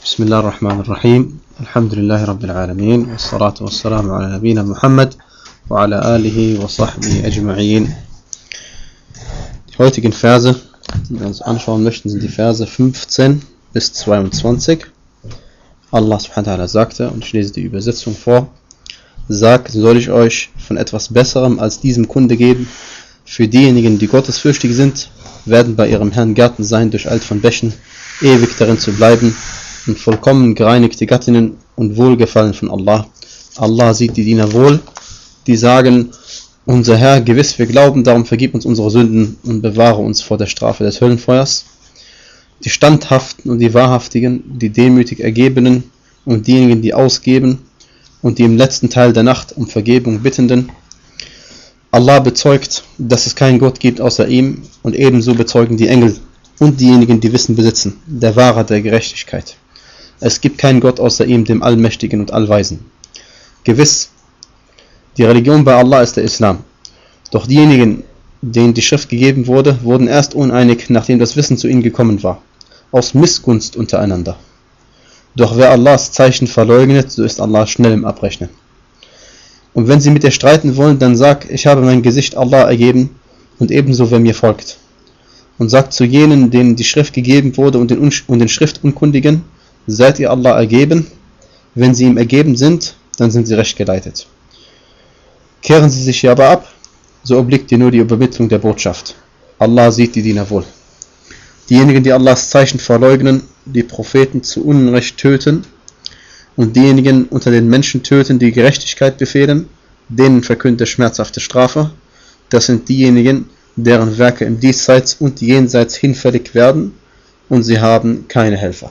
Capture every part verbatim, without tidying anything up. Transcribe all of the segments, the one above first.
بسم الله الرحمن الرحيم الحمد لله رب العالمين والصلاة والسلام على نبينا Muhammad وعلى آله وصحبه أجمعين. Die heutigen Verse, die wir uns anschauen möchten, sind die Verse fünfzehn bis zweiundzwanzig. Allah subhanahu wa ta'ala sagte, und ich lese die Übersetzung vor: Sagt, soll ich euch von etwas Besserem als diesem Kunde geben? Für diejenigen, die gottesfürchtig sind, werden bei ihrem Herrn Gärten sein, durcheilt von Bächen, ewig darin zu bleiben, und vollkommen gereinigte Gattinnen und Wohlgefallen von Allah. Allah sieht die Diener wohl, die sagen: Unser Herr, gewiss, wir glauben, darum vergib uns unsere Sünden und bewahre uns vor der Strafe des Höllenfeuers. Die Standhaften und die Wahrhaftigen, die demütig Ergebenen und diejenigen, die ausgeben und die im letzten Teil der Nacht um Vergebung bittenden. Allah bezeugt, dass es keinen Gott gibt außer ihm, und ebenso bezeugen die Engel und diejenigen, die Wissen besitzen, der Wahrer der Gerechtigkeit. Es gibt keinen Gott außer ihm, dem Allmächtigen und Allweisen. Gewiss, die Religion bei Allah ist der Islam. Doch diejenigen, denen die Schrift gegeben wurde, wurden erst uneinig, nachdem das Wissen zu ihnen gekommen war, aus Missgunst untereinander. Doch wer Allahs Zeichen verleugnet, so ist Allah schnell im Abrechnen. Und wenn sie mit dir streiten wollen, dann sag: Ich habe mein Gesicht Allah ergeben, und ebenso wer mir folgt. Und sagt zu jenen, denen die Schrift gegeben wurde, und den, Un- und den Schriftunkundigen: Seid ihr Allah ergeben? Wenn sie ihm ergeben sind, dann sind sie recht geleitet. Kehren sie sich aber ab, so obliegt dir nur die Übermittlung der Botschaft. Allah sieht die Diener wohl. Diejenigen, die Allahs Zeichen verleugnen, die Propheten zu Unrecht töten und diejenigen unter den Menschen töten, die Gerechtigkeit befehlen, denen verkündet schmerzhafte Strafe. Das sind diejenigen, deren Werke im Diesseits und Jenseits hinfällig werden, und sie haben keine Helfer.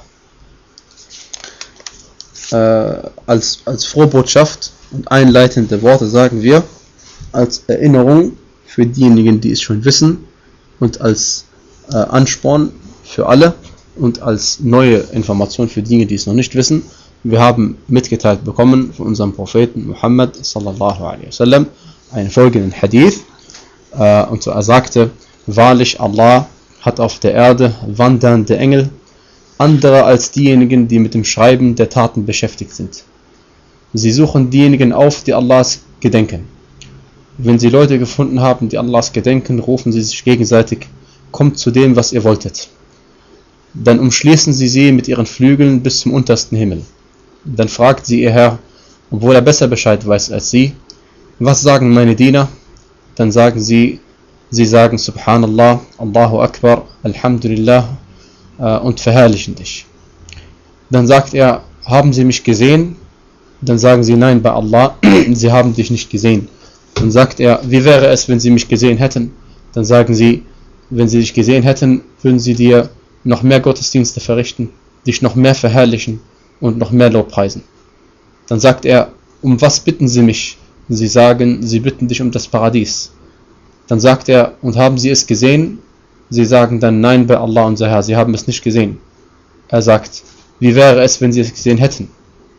Äh, als, als Frohbotschaft und einleitende Worte sagen wir, als Erinnerung für diejenigen, die es schon wissen, und als äh, Ansporn für alle und als neue Information für diejenigen, die es noch nicht wissen. Wir haben mitgeteilt bekommen von unserem Propheten Muhammad sallallahu alaihi wasallam einen folgenden Hadith, äh, und so er sagte: Wahrlich, Allah hat auf der Erde wandernde Engel, andere als diejenigen, die mit dem Schreiben der Taten beschäftigt sind. Sie suchen diejenigen auf, die Allahs gedenken. Wenn sie Leute gefunden haben, die Allahs gedenken, rufen sie sich gegenseitig: Kommt zu dem, was ihr wolltet. Dann umschließen sie sie mit ihren Flügeln bis zum untersten Himmel. Dann fragt sie ihr Herr, obwohl er besser Bescheid weiß als sie: Was sagen meine Diener? Dann sagen sie, sie sagen Subhanallah, Allahu Akbar, Alhamdulillah, äh, und verherrlichen dich. Dann sagt er: Haben sie mich gesehen? Dann sagen sie: Nein, bei Allah, sie haben dich nicht gesehen. Dann sagt er: Wie wäre es, wenn sie mich gesehen hätten? Dann sagen sie: Wenn sie dich gesehen hätten, würden sie dir noch mehr Gottesdienste verrichten, dich noch mehr verherrlichen und noch mehr Lobpreisen. Dann sagt er: Um was bitten sie mich? Sie sagen: Sie bitten dich um das Paradies. Dann sagt er: Und haben sie es gesehen? Sie sagen dann: Nein, bei Allah, unser Herr, sie haben es nicht gesehen. Er sagt: Wie wäre es, wenn sie es gesehen hätten?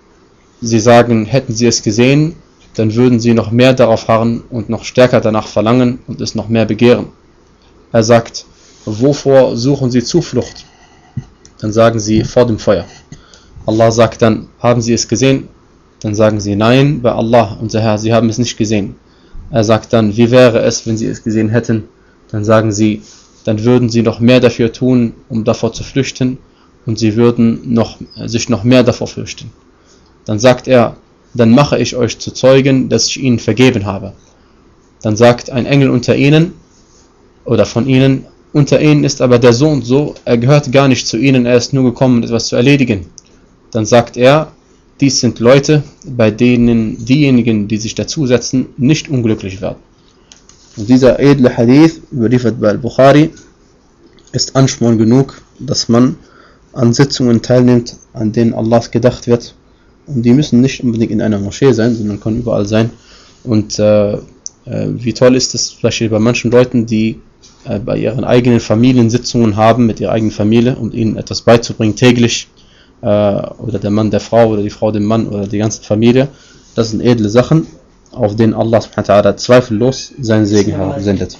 Sie sagen: Hätten sie es gesehen, dann würden sie noch mehr darauf harren und noch stärker danach verlangen und es noch mehr begehren. Er sagt: Wovor suchen sie Zuflucht? Dann sagen sie: Vor dem Feuer. Allah sagt dann: Haben sie es gesehen? Dann sagen sie: Nein, bei Allah, unser Herr, sie haben es nicht gesehen. Er sagt dann: Wie wäre es, wenn sie es gesehen hätten? Dann sagen sie: Dann würden sie noch mehr dafür tun, um davor zu flüchten, und sie würden noch, sich noch mehr davor fürchten. Dann sagt er: Dann mache ich euch zu Zeugen, dass ich ihnen vergeben habe. Dann sagt ein Engel unter ihnen oder von ihnen: Unter ihnen ist aber der so und so, er gehört gar nicht zu ihnen, er ist nur gekommen, etwas zu erledigen. Dann sagt er: Dies sind Leute, bei denen diejenigen, die sich dazusetzen, nicht unglücklich werden. Und dieser edle Hadith, überliefert bei Al-Bukhari, ist Ansporn genug, dass man an Sitzungen teilnimmt, an denen Allah gedacht wird. Und die müssen nicht unbedingt in einer Moschee sein, sondern können überall sein. Und äh, äh, wie toll ist es zum Beispiel bei manchen Leuten, die äh, bei ihren eigenen Familien Sitzungen haben mit ihrer eigenen Familie, um ihnen etwas beizubringen täglich, äh, oder der Mann der Frau oder die Frau dem Mann oder die ganze Familie. Das sind edle Sachen, auf denen Allah subhanahu wa ta'ala zweifellos seinen Segen sendet.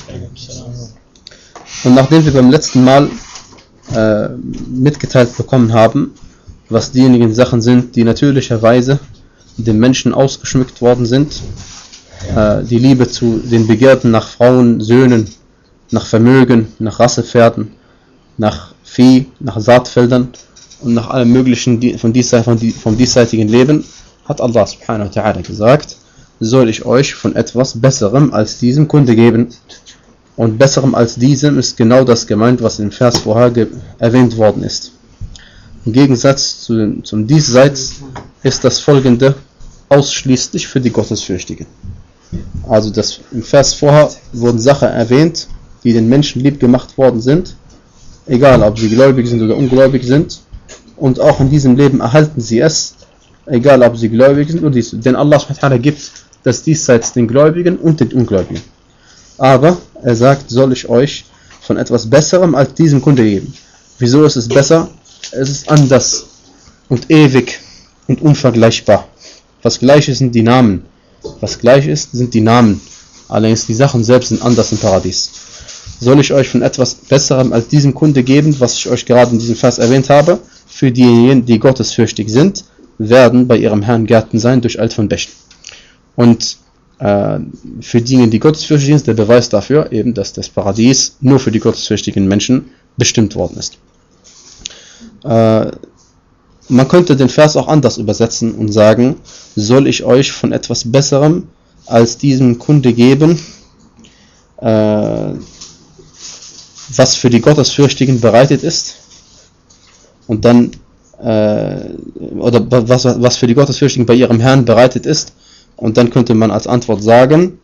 Und nachdem wir beim letzten Mal äh, mitgeteilt bekommen haben, was diejenigen Sachen sind, die natürlicherweise dem Menschen ausgeschmückt worden sind. Äh, die Liebe zu den Begierden nach Frauen, Söhnen, nach Vermögen, nach Rassepferden, nach Vieh, nach Saatfeldern und nach allem möglichen von dies, von die, vom diesseitigen Leben, hat Allah subhanahu wa ta'ala gesagt, soll ich euch von etwas Besserem als diesem Kunde geben. Und Besserem als diesem ist genau das gemeint, was im Vers vorher erwähnt worden ist. Im Gegensatz zu, zum Diesseits ist das folgende ausschließlich für die Gottesfürchtigen. Also das, im Vers vorher wurden Sachen erwähnt, die den Menschen lieb gemacht worden sind, egal ob sie gläubig sind oder ungläubig sind, und auch in diesem Leben erhalten sie es, egal ob sie gläubig sind oder dies, denn Allah subhanahu wa ta'ala gibt das Diesseits den Gläubigen und den Ungläubigen. Aber er sagt, soll ich euch von etwas Besserem als diesem Kunde geben. Wieso ist es besser? Es ist anders und ewig und unvergleichbar. Was gleich ist, sind die Namen. Was gleich ist, sind die Namen. Allerdings die Sachen selbst sind anders im Paradies. Soll ich euch von etwas Besserem als diesem Kunde geben, was ich euch gerade in diesem Vers erwähnt habe? Für diejenigen, die gottesfürchtig sind, werden bei ihrem Herrn Gärten sein durch Alt von Bächen. Und äh, für diejenigen, die gottesfürchtig sind, ist der Beweis dafür, eben, dass das Paradies nur für die gottesfürchtigen Menschen bestimmt worden ist. Äh, man könnte den Vers auch anders übersetzen und sagen, soll ich euch von etwas Besserem als diesem Kunde geben, äh, was für die Gottesfürchtigen bereitet ist, und dann äh, oder was, was für die Gottesfürchtigen bei ihrem Herrn bereitet ist, und dann könnte man als Antwort sagen,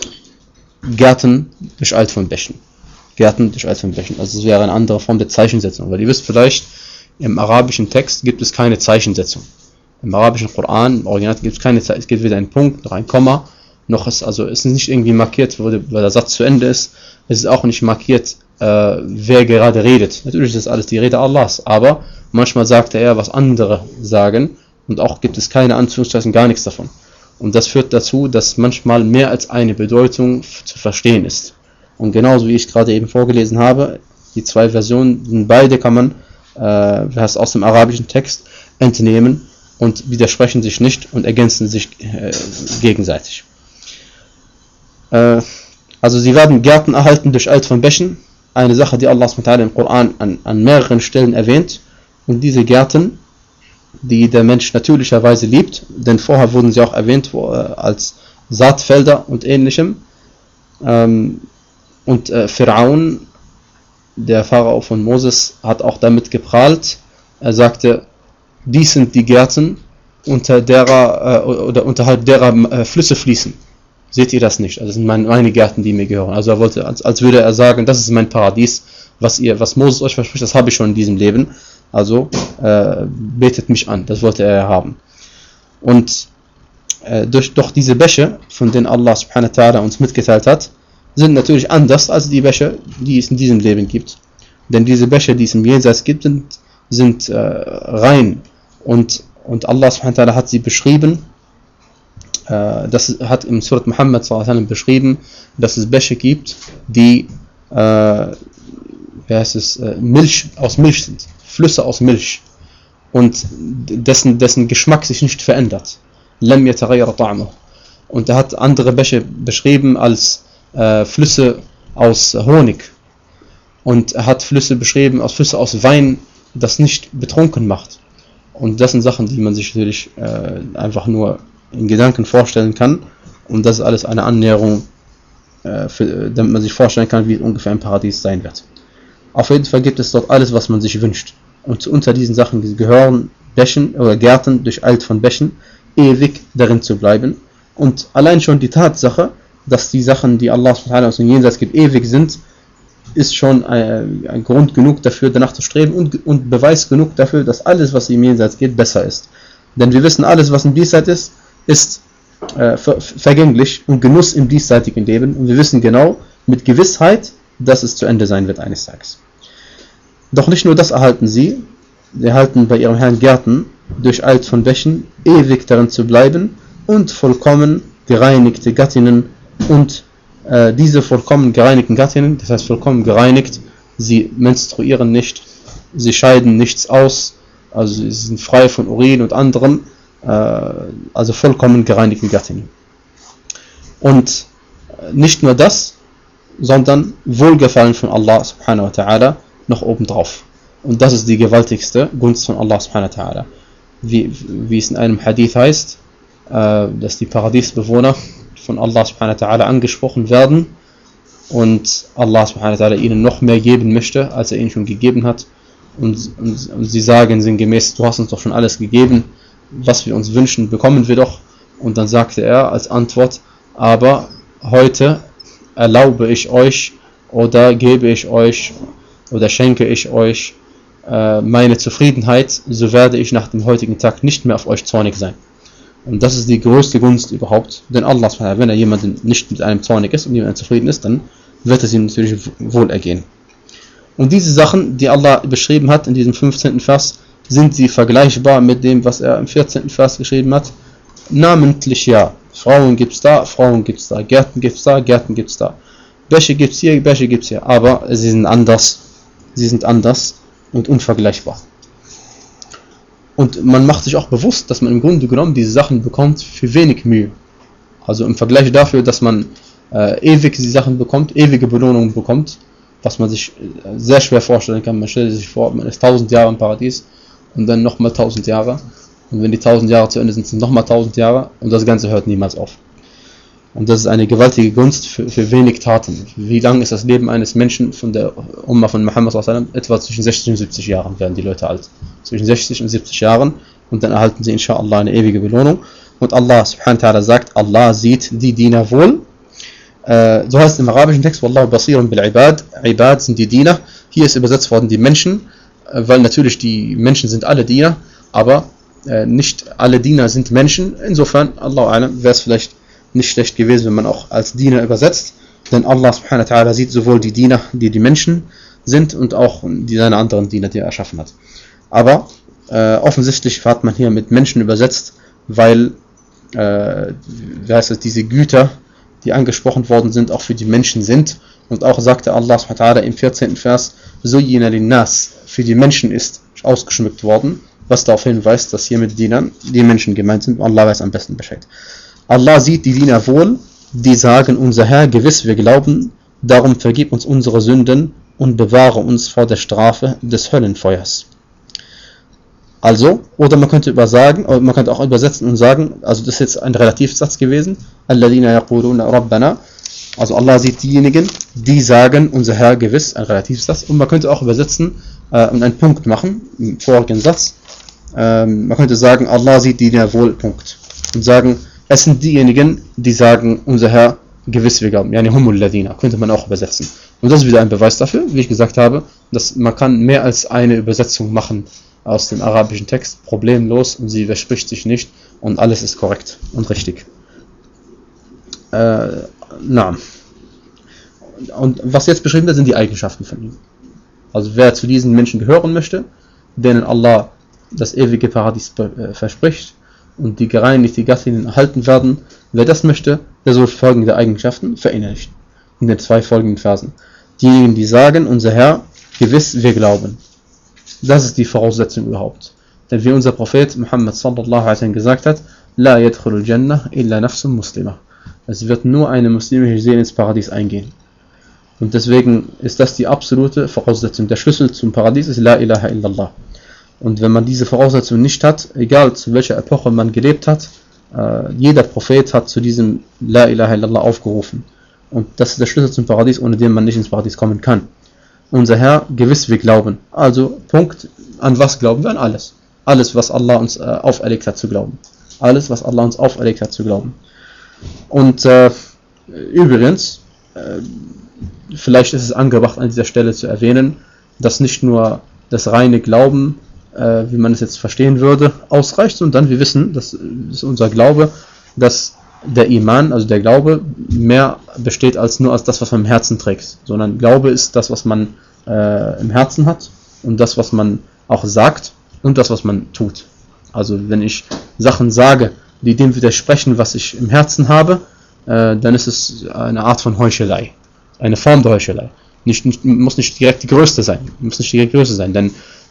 Gärten durch Alt von Bächen. Gärten durch Alt von Bächen. Also es wäre eine andere Form der Zeichensetzung, weil ihr wisst vielleicht, im arabischen Text gibt es keine Zeichensetzung. Im arabischen Koran, im Original gibt es keine Zeichensetzung, es gibt weder ein Punkt noch ein Komma, noch ist, also es ist nicht irgendwie markiert, wo der, wo der Satz zu Ende ist. Es ist auch nicht markiert, äh, wer gerade redet. Natürlich ist das alles die Rede Allahs, aber manchmal sagt er, was andere sagen, und auch gibt es keine Anführungszeichen, gar nichts davon. Und das führt dazu, dass manchmal mehr als eine Bedeutung zu verstehen ist. Und genauso wie ich gerade eben vorgelesen habe, die zwei Versionen, beide kann man äh, aus dem arabischen Text entnehmen und widersprechen sich nicht und ergänzen sich äh, gegenseitig. Äh, also sie werden Gärten erhalten durch Alt von Bächen, eine Sache, die Allah subhanahu wa ta'ala im Koran an, an mehreren Stellen erwähnt. Und diese Gärten, die der Mensch natürlicherweise liebt, denn vorher wurden sie auch erwähnt wo, äh, als Saatfelder und ähnlichem. Ähm, und äh, Pharaon, der Pharao von Moses, hat auch damit geprahlt. Er sagte, dies sind die Gärten, unter derer, äh, oder unterhalb derer äh, Flüsse fließen. Seht ihr das nicht? Also das sind meine, meine Gärten, die mir gehören. Also er wollte, als, als würde er sagen, das ist mein Paradies, was ihr, was Moses euch verspricht, das habe ich schon in diesem Leben. Also äh, betet mich an, das wollte er haben. Und äh, durch, doch diese Bäche, von denen Allah subhanahu wa ta'ala uns mitgeteilt hat, sind natürlich anders als die Bäche, die es in diesem Leben gibt. Denn diese Bäche, die es im Jenseits gibt, sind, sind äh, rein. Und, und Allah subhanahu wa ta'ala hat sie beschrieben, äh, das hat im Surat Muhammad sallallahu alaihi wasallam beschrieben, dass es Bäche gibt, die äh, wie heißt es, äh, Milch aus Milch sind. Flüsse aus Milch und dessen, dessen Geschmack sich nicht verändert. Lam yataghayyar ta'muhu. Und er hat andere Bäche beschrieben als äh, Flüsse aus Honig. Und er hat Flüsse beschrieben als Flüsse aus Wein, das nicht betrunken macht. Und das sind Sachen, die man sich natürlich äh, einfach nur in Gedanken vorstellen kann. Und das ist alles eine Annäherung, äh, für, damit man sich vorstellen kann, wie es ungefähr im Paradies sein wird. Auf jeden Fall gibt es dort alles, was man sich wünscht. Und unter diesen Sachen gehören Bächen oder Gärten durch Alt von Bächen, ewig darin zu bleiben. Und allein schon die Tatsache, dass die Sachen, die Allah subhanahu wa ta'ala uns im Jenseits gibt, ewig sind, ist schon ein, ein Grund genug dafür, danach zu streben und, und Beweis genug dafür, dass alles, was im Jenseits geht, besser ist. Denn wir wissen, alles, was im Diesseits ist, ist äh, ver vergänglich und Genuss im diesseitigen Leben. Und wir wissen genau, mit Gewissheit, dass es zu Ende sein wird eines Tages. Doch nicht nur das erhalten sie, sie erhalten bei ihrem Herrn Gärten durch Alt von Bächen, ewig darin zu bleiben und vollkommen gereinigte Gattinnen und äh, diese vollkommen gereinigten Gattinnen, das heißt vollkommen gereinigt, sie menstruieren nicht, sie scheiden nichts aus, also sie sind frei von Urin und anderen, äh, also vollkommen gereinigten Gattinnen. Und nicht nur das, sondern Wohlgefallen von Allah subhanahu wa ta'ala noch obendrauf. Und das ist die gewaltigste Gunst von Allah subhanahu wa ta'ala. Wie, wie es in einem Hadith heißt, äh, dass die Paradiesbewohner von Allah subhanahu wa ta'ala angesprochen werden und Allah subhanahu wa ta'ala ihnen noch mehr geben möchte, als er ihnen schon gegeben hat. Und, und, und sie sagen sinngemäß, du hast uns doch schon alles gegeben, was wir uns wünschen, bekommen wir doch. Und dann sagte er als Antwort, aber heute erlaube ich euch oder gebe ich euch oder schenke ich euch äh, meine Zufriedenheit, so werde ich nach dem heutigen Tag nicht mehr auf euch zornig sein. Und das ist die größte Gunst überhaupt, denn Allah, wenn er jemanden nicht mit einem zornig ist und jemand zufrieden ist, dann wird es ihm natürlich wohl ergehen. Und diese Sachen, die Allah beschrieben hat in diesem fünfzehnten Vers, sind sie vergleichbar mit dem, was er im vierzehnten Vers geschrieben hat? Namentlich ja. Frauen gibt's da, Frauen gibt's da, Gärten gibt's da, Gärten gibt's da. Bäche gibt's hier, Bäche gibt's hier, aber sie sind anders. Sie sind anders und unvergleichbar. Und man macht sich auch bewusst, dass man im Grunde genommen diese Sachen bekommt für wenig Mühe. Also im Vergleich dafür, dass man äh, ewig die Sachen bekommt, ewige Belohnungen bekommt, was man sich sehr schwer vorstellen kann. Man stellt sich vor, man ist tausend Jahre im Paradies und dann nochmal tausend Jahre. Und wenn die tausend Jahre zu Ende sind, sind nochmal tausend Jahre und das Ganze hört niemals auf. Und das ist eine gewaltige Gunst für, für wenig Taten. Wie lang ist das Leben eines Menschen von der Umma von Muhammad sallallahu alaihi wasallam? Etwa zwischen sechzig und siebzig Jahren werden die Leute alt. Zwischen sechzig und siebzig Jahren und dann erhalten sie inshallah eine ewige Belohnung. Und Allah subhanahu wa ta'ala sagt, Allah sieht die Diener wohl. Äh, so heißt es im arabischen Text, Wallahu basirun bil ibad. Ibad sind die Diener. Hier ist übersetzt worden die Menschen, äh, weil natürlich die Menschen sind alle Diener, aber äh, nicht alle Diener sind Menschen. Insofern, Allahu a'lam, wäre es vielleicht nicht schlecht gewesen, wenn man auch als Diener übersetzt, denn Allah subhanahu wa ta'ala sieht sowohl die Diener, die die Menschen sind, und auch die seine anderen Diener, die er erschaffen hat. Aber äh, offensichtlich hat man hier mit Menschen übersetzt, weil äh, wie heißt es, diese Güter, die angesprochen worden sind, auch für die Menschen sind. Und auch sagte Allah subhanahu wa ta'ala im vierzehnten Vers, Zuyyina linnas, für die Menschen ist ausgeschmückt worden, was darauf hinweist, dass hier mit Dienern die Menschen gemeint sind. Allah weiß am besten Bescheid. Allah sieht die Diener wohl, die sagen, unser Herr, gewiss wir glauben, darum vergib uns unsere Sünden und bewahre uns vor der Strafe des Höllenfeuers. Also, oder man könnte übersagen, oder man könnte auch übersetzen und sagen, also das ist jetzt ein Relativsatz gewesen, Alladina yaquluna Rabbana, also Allah sieht diejenigen, die sagen, unser Herr gewiss, ein Relativsatz, und man könnte auch übersetzen äh, und einen Punkt machen, im vorigen Satz, ähm, man könnte sagen, Allah sieht die Diener wohl, Punkt, und sagen, es sind diejenigen, die sagen, unser Herr gewiss wir glauben, yani humul ladina, könnte man auch übersetzen. Und das ist wieder ein Beweis dafür, wie ich gesagt habe, dass man kann mehr als eine Übersetzung machen aus dem arabischen Text, problemlos, und sie widerspricht sich nicht und alles ist korrekt und richtig. Äh, na. Und was jetzt beschrieben wird, sind die Eigenschaften von ihm. Also wer zu diesen Menschen gehören möchte, denen Allah das ewige Paradies äh, verspricht und die gereinigte Gattinnen erhalten werden, wer das möchte, der soll folgende Eigenschaften verinnerlichen. In den zwei folgenden Versen. Diejenigen, die sagen, unser Herr, gewiss, wir glauben. Das ist die Voraussetzung überhaupt. Denn wie unser Prophet Muhammad sallallahu alaihi wasallam gesagt hat, La yadkhulul Jannah illa nafsun muslima. Es wird nur eine muslimische Seele ins Paradies eingehen. Und deswegen ist das die absolute Voraussetzung. Der Schlüssel zum Paradies ist La ilaha illallah. Und wenn man diese Voraussetzung nicht hat, egal zu welcher Epoche man gelebt hat, äh, jeder Prophet hat zu diesem La ilaha illallah aufgerufen. Und das ist der Schlüssel zum Paradies, ohne den man nicht ins Paradies kommen kann. Unser Herr, gewiss wir glauben. Also, Punkt, an was glauben wir? An alles. Alles, was Allah uns äh, auferlegt hat zu glauben. Alles, was Allah uns auferlegt hat zu glauben. Und äh, übrigens, äh, vielleicht ist es angebracht an dieser Stelle zu erwähnen, dass nicht nur das reine Glauben, äh, wie man es jetzt verstehen würde, ausreicht, sondern wir wissen, das ist unser Glaube, dass der Iman, also der Glaube, mehr besteht als nur als das, was man im Herzen trägt, sondern Glaube ist das, was man äh, im Herzen hat und das, was man auch sagt und das, was man tut. Also wenn ich Sachen sage, die dem widersprechen, was ich im Herzen habe, äh, dann ist es eine Art von Heuchelei, eine Form der Heuchelei. Nicht, nicht, muss nicht direkt die größte sein, muss nicht direkt die größte sein, denn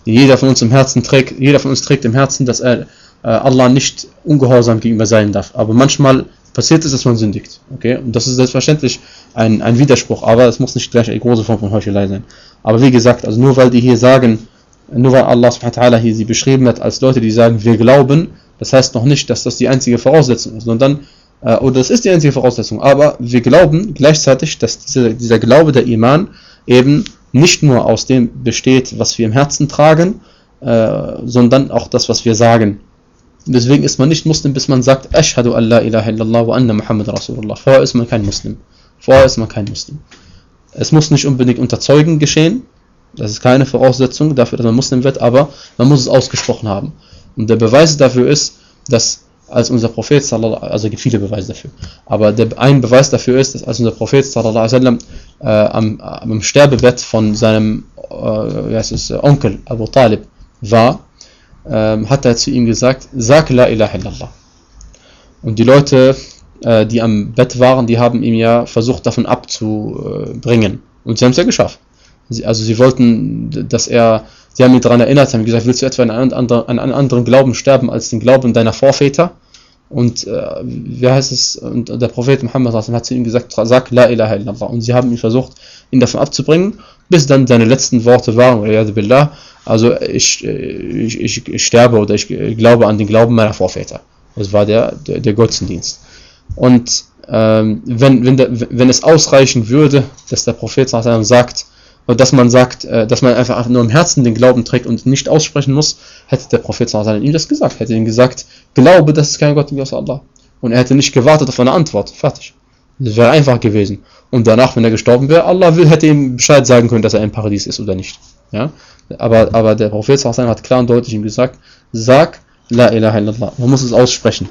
die jeder von uns im Herzen trägt, jeder von uns trägt im Herzen, dass er äh, Allah nicht ungehorsam gegenüber sein darf. Aber manchmal passiert es, dass man sündigt. Okay? Und das ist selbstverständlich ein, ein Widerspruch, aber es muss nicht gleich eine große Form von Heuchelei sein. Aber wie gesagt, also nur weil die hier sagen, nur weil Allah subhanahu wa ta'ala hier sie beschrieben hat als Leute, die sagen, wir glauben, das heißt noch nicht, dass das die einzige Voraussetzung ist, sondern, äh, oder das ist die einzige Voraussetzung, aber wir glauben gleichzeitig, dass diese, dieser Glaube, der Iman, eben nicht nur aus dem besteht, was wir im Herzen tragen, äh, sondern auch das, was wir sagen. Deswegen ist man nicht Muslim, bis man sagt, Ashhadu an la ilaha illallah wa anna Muhammad Rasulullah. Vorher ist man kein Muslim. Vorher ist man kein Muslim. Es muss nicht unbedingt unter Zeugen geschehen. Das ist keine Voraussetzung dafür, dass man Muslim wird, aber man muss es ausgesprochen haben. Und der Beweis dafür ist, dass als unser Prophet, also es gibt viele Beweise dafür, aber der, ein Beweis dafür ist, dass als unser Prophet sallallahu alaihi wasallam äh, am, am Sterbebett von seinem äh, wie heißt es, Onkel Abu Talib war, äh, hat er zu ihm gesagt, sag la ilaha illallah. Und die Leute, äh, die am Bett waren, die haben ihm ja versucht, davon abzubringen. Und sie haben es ja geschafft. Sie, also sie wollten, dass er, sie haben ihn daran erinnert, haben gesagt, willst du etwa an einen anderen, an einen anderen Glauben sterben als den Glauben deiner Vorväter? Und äh, wie heißt es? Und der Prophet Muhammad hat zu ihm gesagt, sag la ilaha illallah. Und sie haben ihn versucht, ihn davon abzubringen, bis dann seine letzten Worte waren, billah, also ich, ich, ich, ich sterbe oder ich glaube an den Glauben meiner Vorväter. Das war der, der, der Götzendienst. Und ähm, wenn, wenn, der, wenn es ausreichen würde, dass der Prophet sagt, dass man sagt, dass man einfach nur im Herzen den Glauben trägt und nicht aussprechen muss, hätte der Prophet ihm das gesagt. Hätte ihm gesagt, glaube, dass es kein Gott gibt außer Allah. Und er hätte nicht gewartet auf eine Antwort. Fertig. Das wäre einfach gewesen. Und danach, wenn er gestorben wäre, Allah will, hätte ihm Bescheid sagen können, dass er im Paradies ist oder nicht. Ja? Aber, aber der Prophet hat klar und deutlich ihm gesagt, sag la ilaha illallah. Man muss es aussprechen.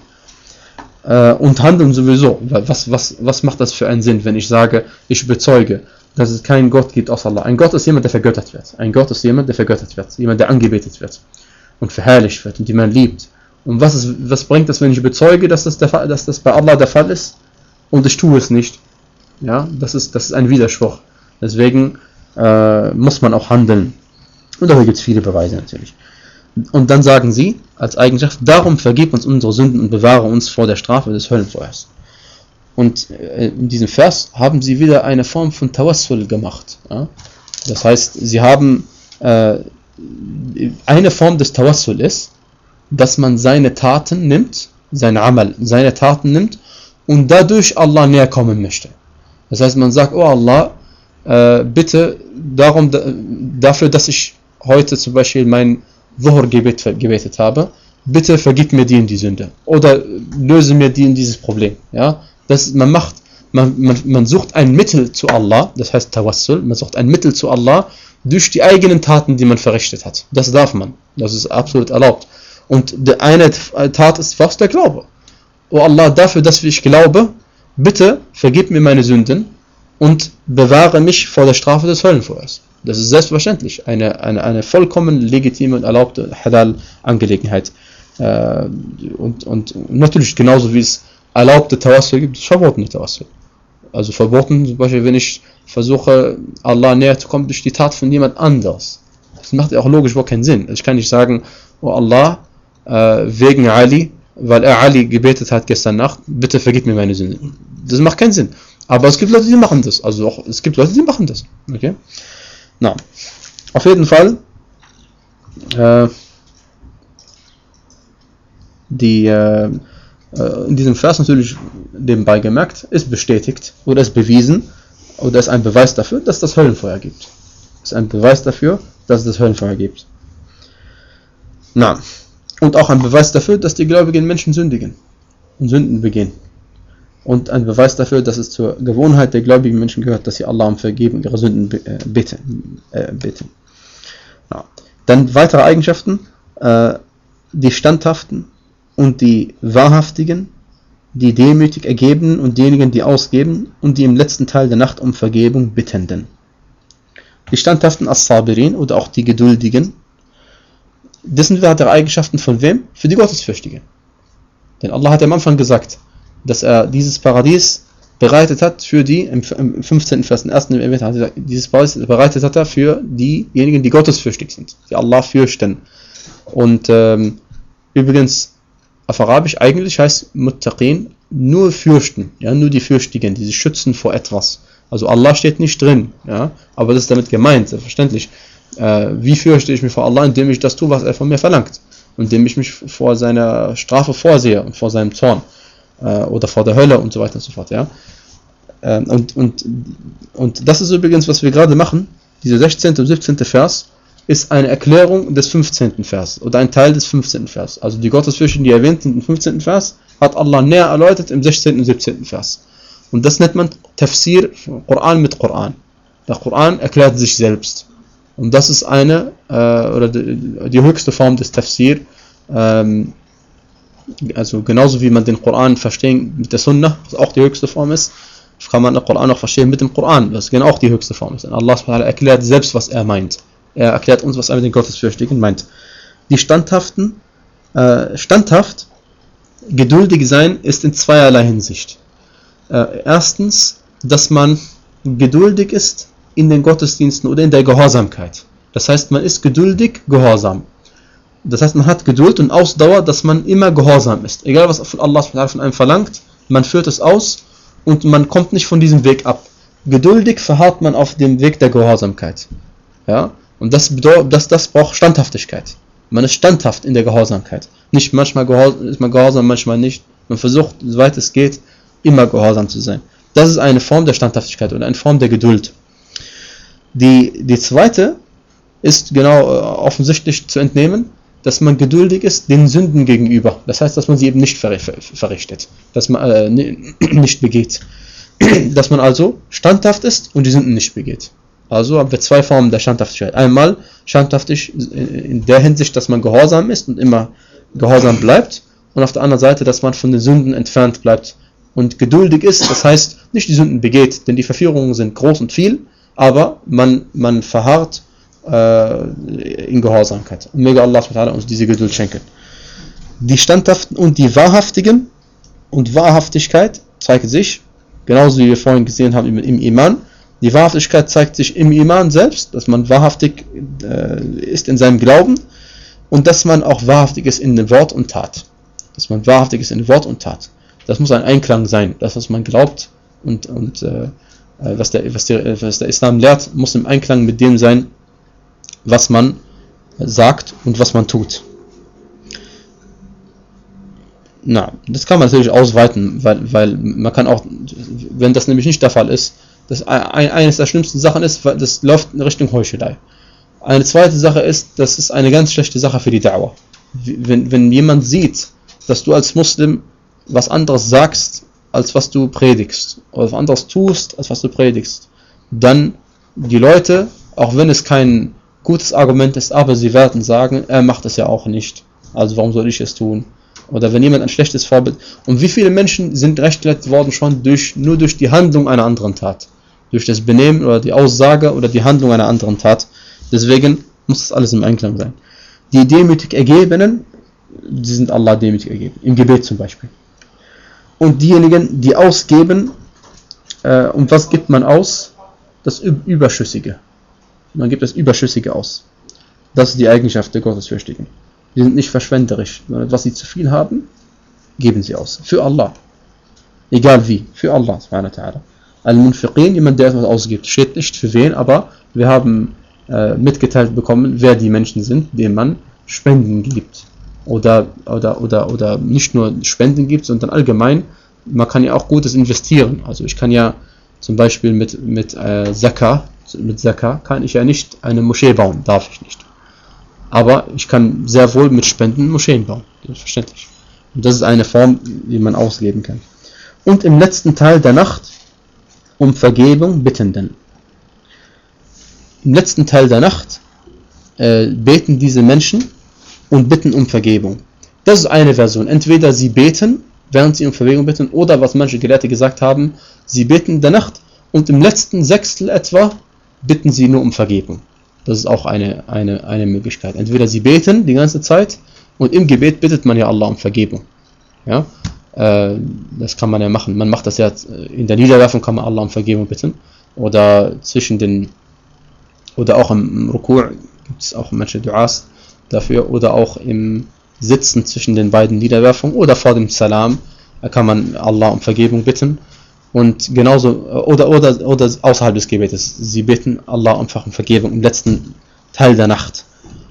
Und handeln sowieso. Was, was, was macht das für einen Sinn, wenn ich sage, ich bezeuge, dass es keinen Gott gibt außer Allah. Ein Gott ist jemand, der vergöttert wird. Ein Gott ist jemand, der vergöttert wird. Jemand, der angebetet wird und verherrlicht wird und die man liebt. Und was, ist, was bringt das, wenn ich bezeuge, dass das, der Fall, dass das bei Allah der Fall ist und ich tue es nicht? Ja, das ist, das ist ein Widerspruch. Deswegen äh, muss man auch handeln. Und dafür gibt es viele Beweise natürlich. Und dann sagen sie als Eigenschaft, darum vergib uns unsere Sünden und bewahre uns vor der Strafe des Höllenfeuers. Und in diesem Vers haben sie wieder eine Form von Tawassul gemacht. Ja? Das heißt, sie haben äh, eine Form des Tawassul ist, dass man seine Taten nimmt, seine Amal, seine Taten nimmt und dadurch Allah näher kommen möchte. Das heißt, man sagt, oh Allah, äh, bitte darum, dafür, dass ich heute zum Beispiel mein Dhuhr-Gebet gebetet habe, bitte vergib mir die in die Sünde oder löse mir die in dieses Problem. Ja? Das, man macht, man, man, man sucht ein Mittel zu Allah, das heißt Tawassul, man sucht ein Mittel zu Allah durch die eigenen Taten, die man verrichtet hat. Das darf man, das ist absolut erlaubt. Und die eine Tat ist was? Der Glaube. Oh Allah, dafür, dass ich glaube, bitte vergib mir meine Sünden und bewahre mich vor der Strafe des Höllenfeuers. Das ist selbstverständlich eine, eine, eine vollkommen legitime und erlaubte Halal-Angelegenheit. Äh, und, und natürlich genauso wie es erlaubte Tawassul gibt es verbotene Tawassul. Also verboten, zum Beispiel, wenn ich versuche, Allah näher zu kommen durch die Tat von jemand anderes. Das macht ja auch logisch überhaupt keinen Sinn. Ich kann nicht sagen, oh Allah, äh, wegen Ali, weil er Ali gebetet hat gestern Nacht, bitte vergib mir meine Sünden. Das macht keinen Sinn. Aber es gibt Leute, die machen das. Also auch, es gibt Leute, die machen das. Okay? Na, auf jeden Fall, äh, die, äh, in diesem Vers natürlich nebenbei gemerkt, ist bestätigt oder ist bewiesen oder ist ein Beweis dafür, dass es das Höllenfeuer gibt. Ist ein Beweis dafür, dass es das Höllenfeuer gibt. Na, und auch ein Beweis dafür, dass die gläubigen Menschen sündigen und Sünden begehen. Und ein Beweis dafür, dass es zur Gewohnheit der gläubigen Menschen gehört, dass sie Allah um Vergebung ihrer Sünden beten. Äh, beten. Ja. Dann weitere Eigenschaften, äh, die Standhaften und die Wahrhaftigen, die demütig Ergebenen und diejenigen, die ausgeben und die im letzten Teil der Nacht um Vergebung bittenden. Die Standhaften As-Sabirin oder auch die Geduldigen, das sind weitere Eigenschaften von wem? Für die Gottesfürchtigen. Denn Allah hat am Anfang gesagt, dass er dieses Paradies bereitet hat für die, im, im fünfzehnten Vers, im ersten erwähnt hat, dieses Paradies bereitet hat er für diejenigen, die gottesfürchtig sind, die Allah fürchten. Und ähm, übrigens, auf Arabisch eigentlich heißt Muttaqin nur fürchten, ja, nur die Fürchtigen, die sich schützen vor etwas. Also Allah steht nicht drin, ja, aber das ist damit gemeint, selbstverständlich. Äh, wie fürchte ich mich vor Allah, indem ich das tue, was er von mir verlangt, und indem ich mich vor seiner Strafe vorsehe und vor seinem Zorn äh, oder vor der Hölle und so weiter und so fort, ja. Äh, und, und, und das ist übrigens, was wir gerade machen, dieser sechzehnte und siebzehnte Vers, ist eine Erklärung des fünfzehnten Vers oder ein Teil des fünfzehnten Vers. Also die Gottesfürchtigen, die erwähnt sind im fünfzehnten Vers, hat Allah näher erläutert im sechzehnten und siebzehnten Vers. Und das nennt man Tafsir, Koran mit Koran. Der Koran erklärt sich selbst. Und das ist eine, äh, oder die, die höchste Form des Tafsir. Ähm, also genauso wie man den Koran verstehen mit der Sunnah, was auch die höchste Form ist, kann man den Koran auch verstehen mit dem Koran, was genau auch die höchste Form ist. Und Allah subhanahu wa ta'ala erklärt selbst, was er meint. Er erklärt uns, was er mit den Gottesfürchtigen meint. Die Standhaften, äh, standhaft, geduldig sein, ist in zweierlei Hinsicht. Äh, erstens, dass man geduldig ist in den Gottesdiensten oder in der Gehorsamkeit. Das heißt, man ist geduldig, gehorsam. Das heißt, man hat Geduld und Ausdauer, dass man immer gehorsam ist. Egal, was von Allah von einem verlangt, man führt es aus und man kommt nicht von diesem Weg ab. Geduldig verharrt man auf dem Weg der Gehorsamkeit. Ja? Und das, bedeutet, das, das braucht Standhaftigkeit. Man ist standhaft in der Gehorsamkeit. Nicht manchmal gehorsam, ist man gehorsam, manchmal nicht. Man versucht, soweit es geht, immer gehorsam zu sein. Das ist eine Form der Standhaftigkeit oder eine Form der Geduld. Die, die zweite ist genau äh, offensichtlich zu entnehmen, dass man geduldig ist den Sünden gegenüber. Das heißt, dass man sie eben nicht verrichtet, dass man äh, nicht begeht. Dass man also standhaft ist und die Sünden nicht begeht. Also haben wir zwei Formen der Standhaftigkeit. Einmal standhaftig in der Hinsicht, dass man gehorsam ist und immer gehorsam bleibt. Und auf der anderen Seite, dass man von den Sünden entfernt bleibt und geduldig ist. Das heißt, nicht die Sünden begeht, denn die Verführungen sind groß und viel, aber man, man verharrt äh, in Gehorsamkeit. Und möge Allah subhanahu wa ta'ala uns diese Geduld schenken. Die Standhaften und die Wahrhaftigen und Wahrhaftigkeit zeigt sich, genauso wie wir vorhin gesehen haben im Iman. Die Wahrhaftigkeit zeigt sich im Iman selbst, dass man wahrhaftig äh, ist in seinem Glauben und dass man auch wahrhaftig ist in Wort und Tat. Dass man wahrhaftig ist in Wort und Tat. Das muss ein Einklang sein. Das, was man glaubt und, und äh, was, der, was, der, was der Islam lehrt, muss im Einklang mit dem sein, was man sagt und was man tut. Na, das kann man natürlich ausweiten, weil, weil man kann auch, wenn das nämlich nicht der Fall ist, das eines der schlimmsten Sachen ist, weil das läuft in Richtung Heuchelei. Eine zweite Sache ist, das ist eine ganz schlechte Sache für die Da'wah. Wenn, wenn jemand sieht, dass du als Muslim was anderes sagst, als was du predigst, oder was anderes tust, als was du predigst, dann die Leute, auch wenn es kein gutes Argument ist, aber sie werden sagen, er macht es ja auch nicht, also warum soll ich es tun? Oder wenn jemand ein schlechtes Vorbild... Und wie viele Menschen sind rechtfertigt worden schon durch, nur durch die Handlung einer anderen Tat? Durch das Benehmen oder die Aussage oder die Handlung einer anderen Tat. Deswegen muss das alles im Einklang sein. Die demütig Ergebenen, die sind Allah demütig ergeben. Im Gebet zum Beispiel. Und diejenigen, die ausgeben, äh, und was gibt man aus? Das Überschüssige. Man gibt das Überschüssige aus. Das ist die Eigenschaft der Gottesfürchtigen. Die sind nicht verschwenderisch, sondern was sie zu viel haben, geben sie aus. Für Allah. Egal wie. Für Allah. Al-Munfiqin, jemand, der etwas ausgibt. Steht nicht für wen, aber wir haben äh, mitgeteilt bekommen, wer die Menschen sind, denen man Spenden gibt. Oder, oder, oder, oder nicht nur Spenden gibt, sondern allgemein, man kann ja auch Gutes investieren. Also ich kann ja zum Beispiel mit, mit äh, Zakah, mit Zakah kann ich ja nicht eine Moschee bauen. Darf ich nicht. Aber ich kann sehr wohl mit Spenden Moscheen bauen. Selbstverständlich. Und das ist eine Form, die man ausgeben kann. Und im letzten Teil der Nacht um Vergebung bittenden. Im letzten Teil der Nacht äh, beten diese Menschen und bitten um Vergebung. Das ist eine Version. Entweder sie beten, während sie um Vergebung bitten, oder was manche Gelehrte gesagt haben, sie beten in der Nacht und im letzten Sechstel etwa bitten sie nur um Vergebung. Das ist auch eine, eine, eine Möglichkeit. Entweder sie beten die ganze Zeit und im Gebet bittet man ja Allah um Vergebung. Ja? Äh, das kann man ja machen. Man macht das ja in der Niederwerfung, kann man Allah um Vergebung bitten. Oder zwischen den, oder auch im Ruku' gibt es auch manche Du'as dafür. Oder auch im Sitzen zwischen den beiden Niederwerfungen oder vor dem Salam kann man Allah um Vergebung bitten. Und genauso, oder, oder, oder außerhalb des Gebetes. Sie bitten Allah einfach um Vergebung im letzten Teil der Nacht.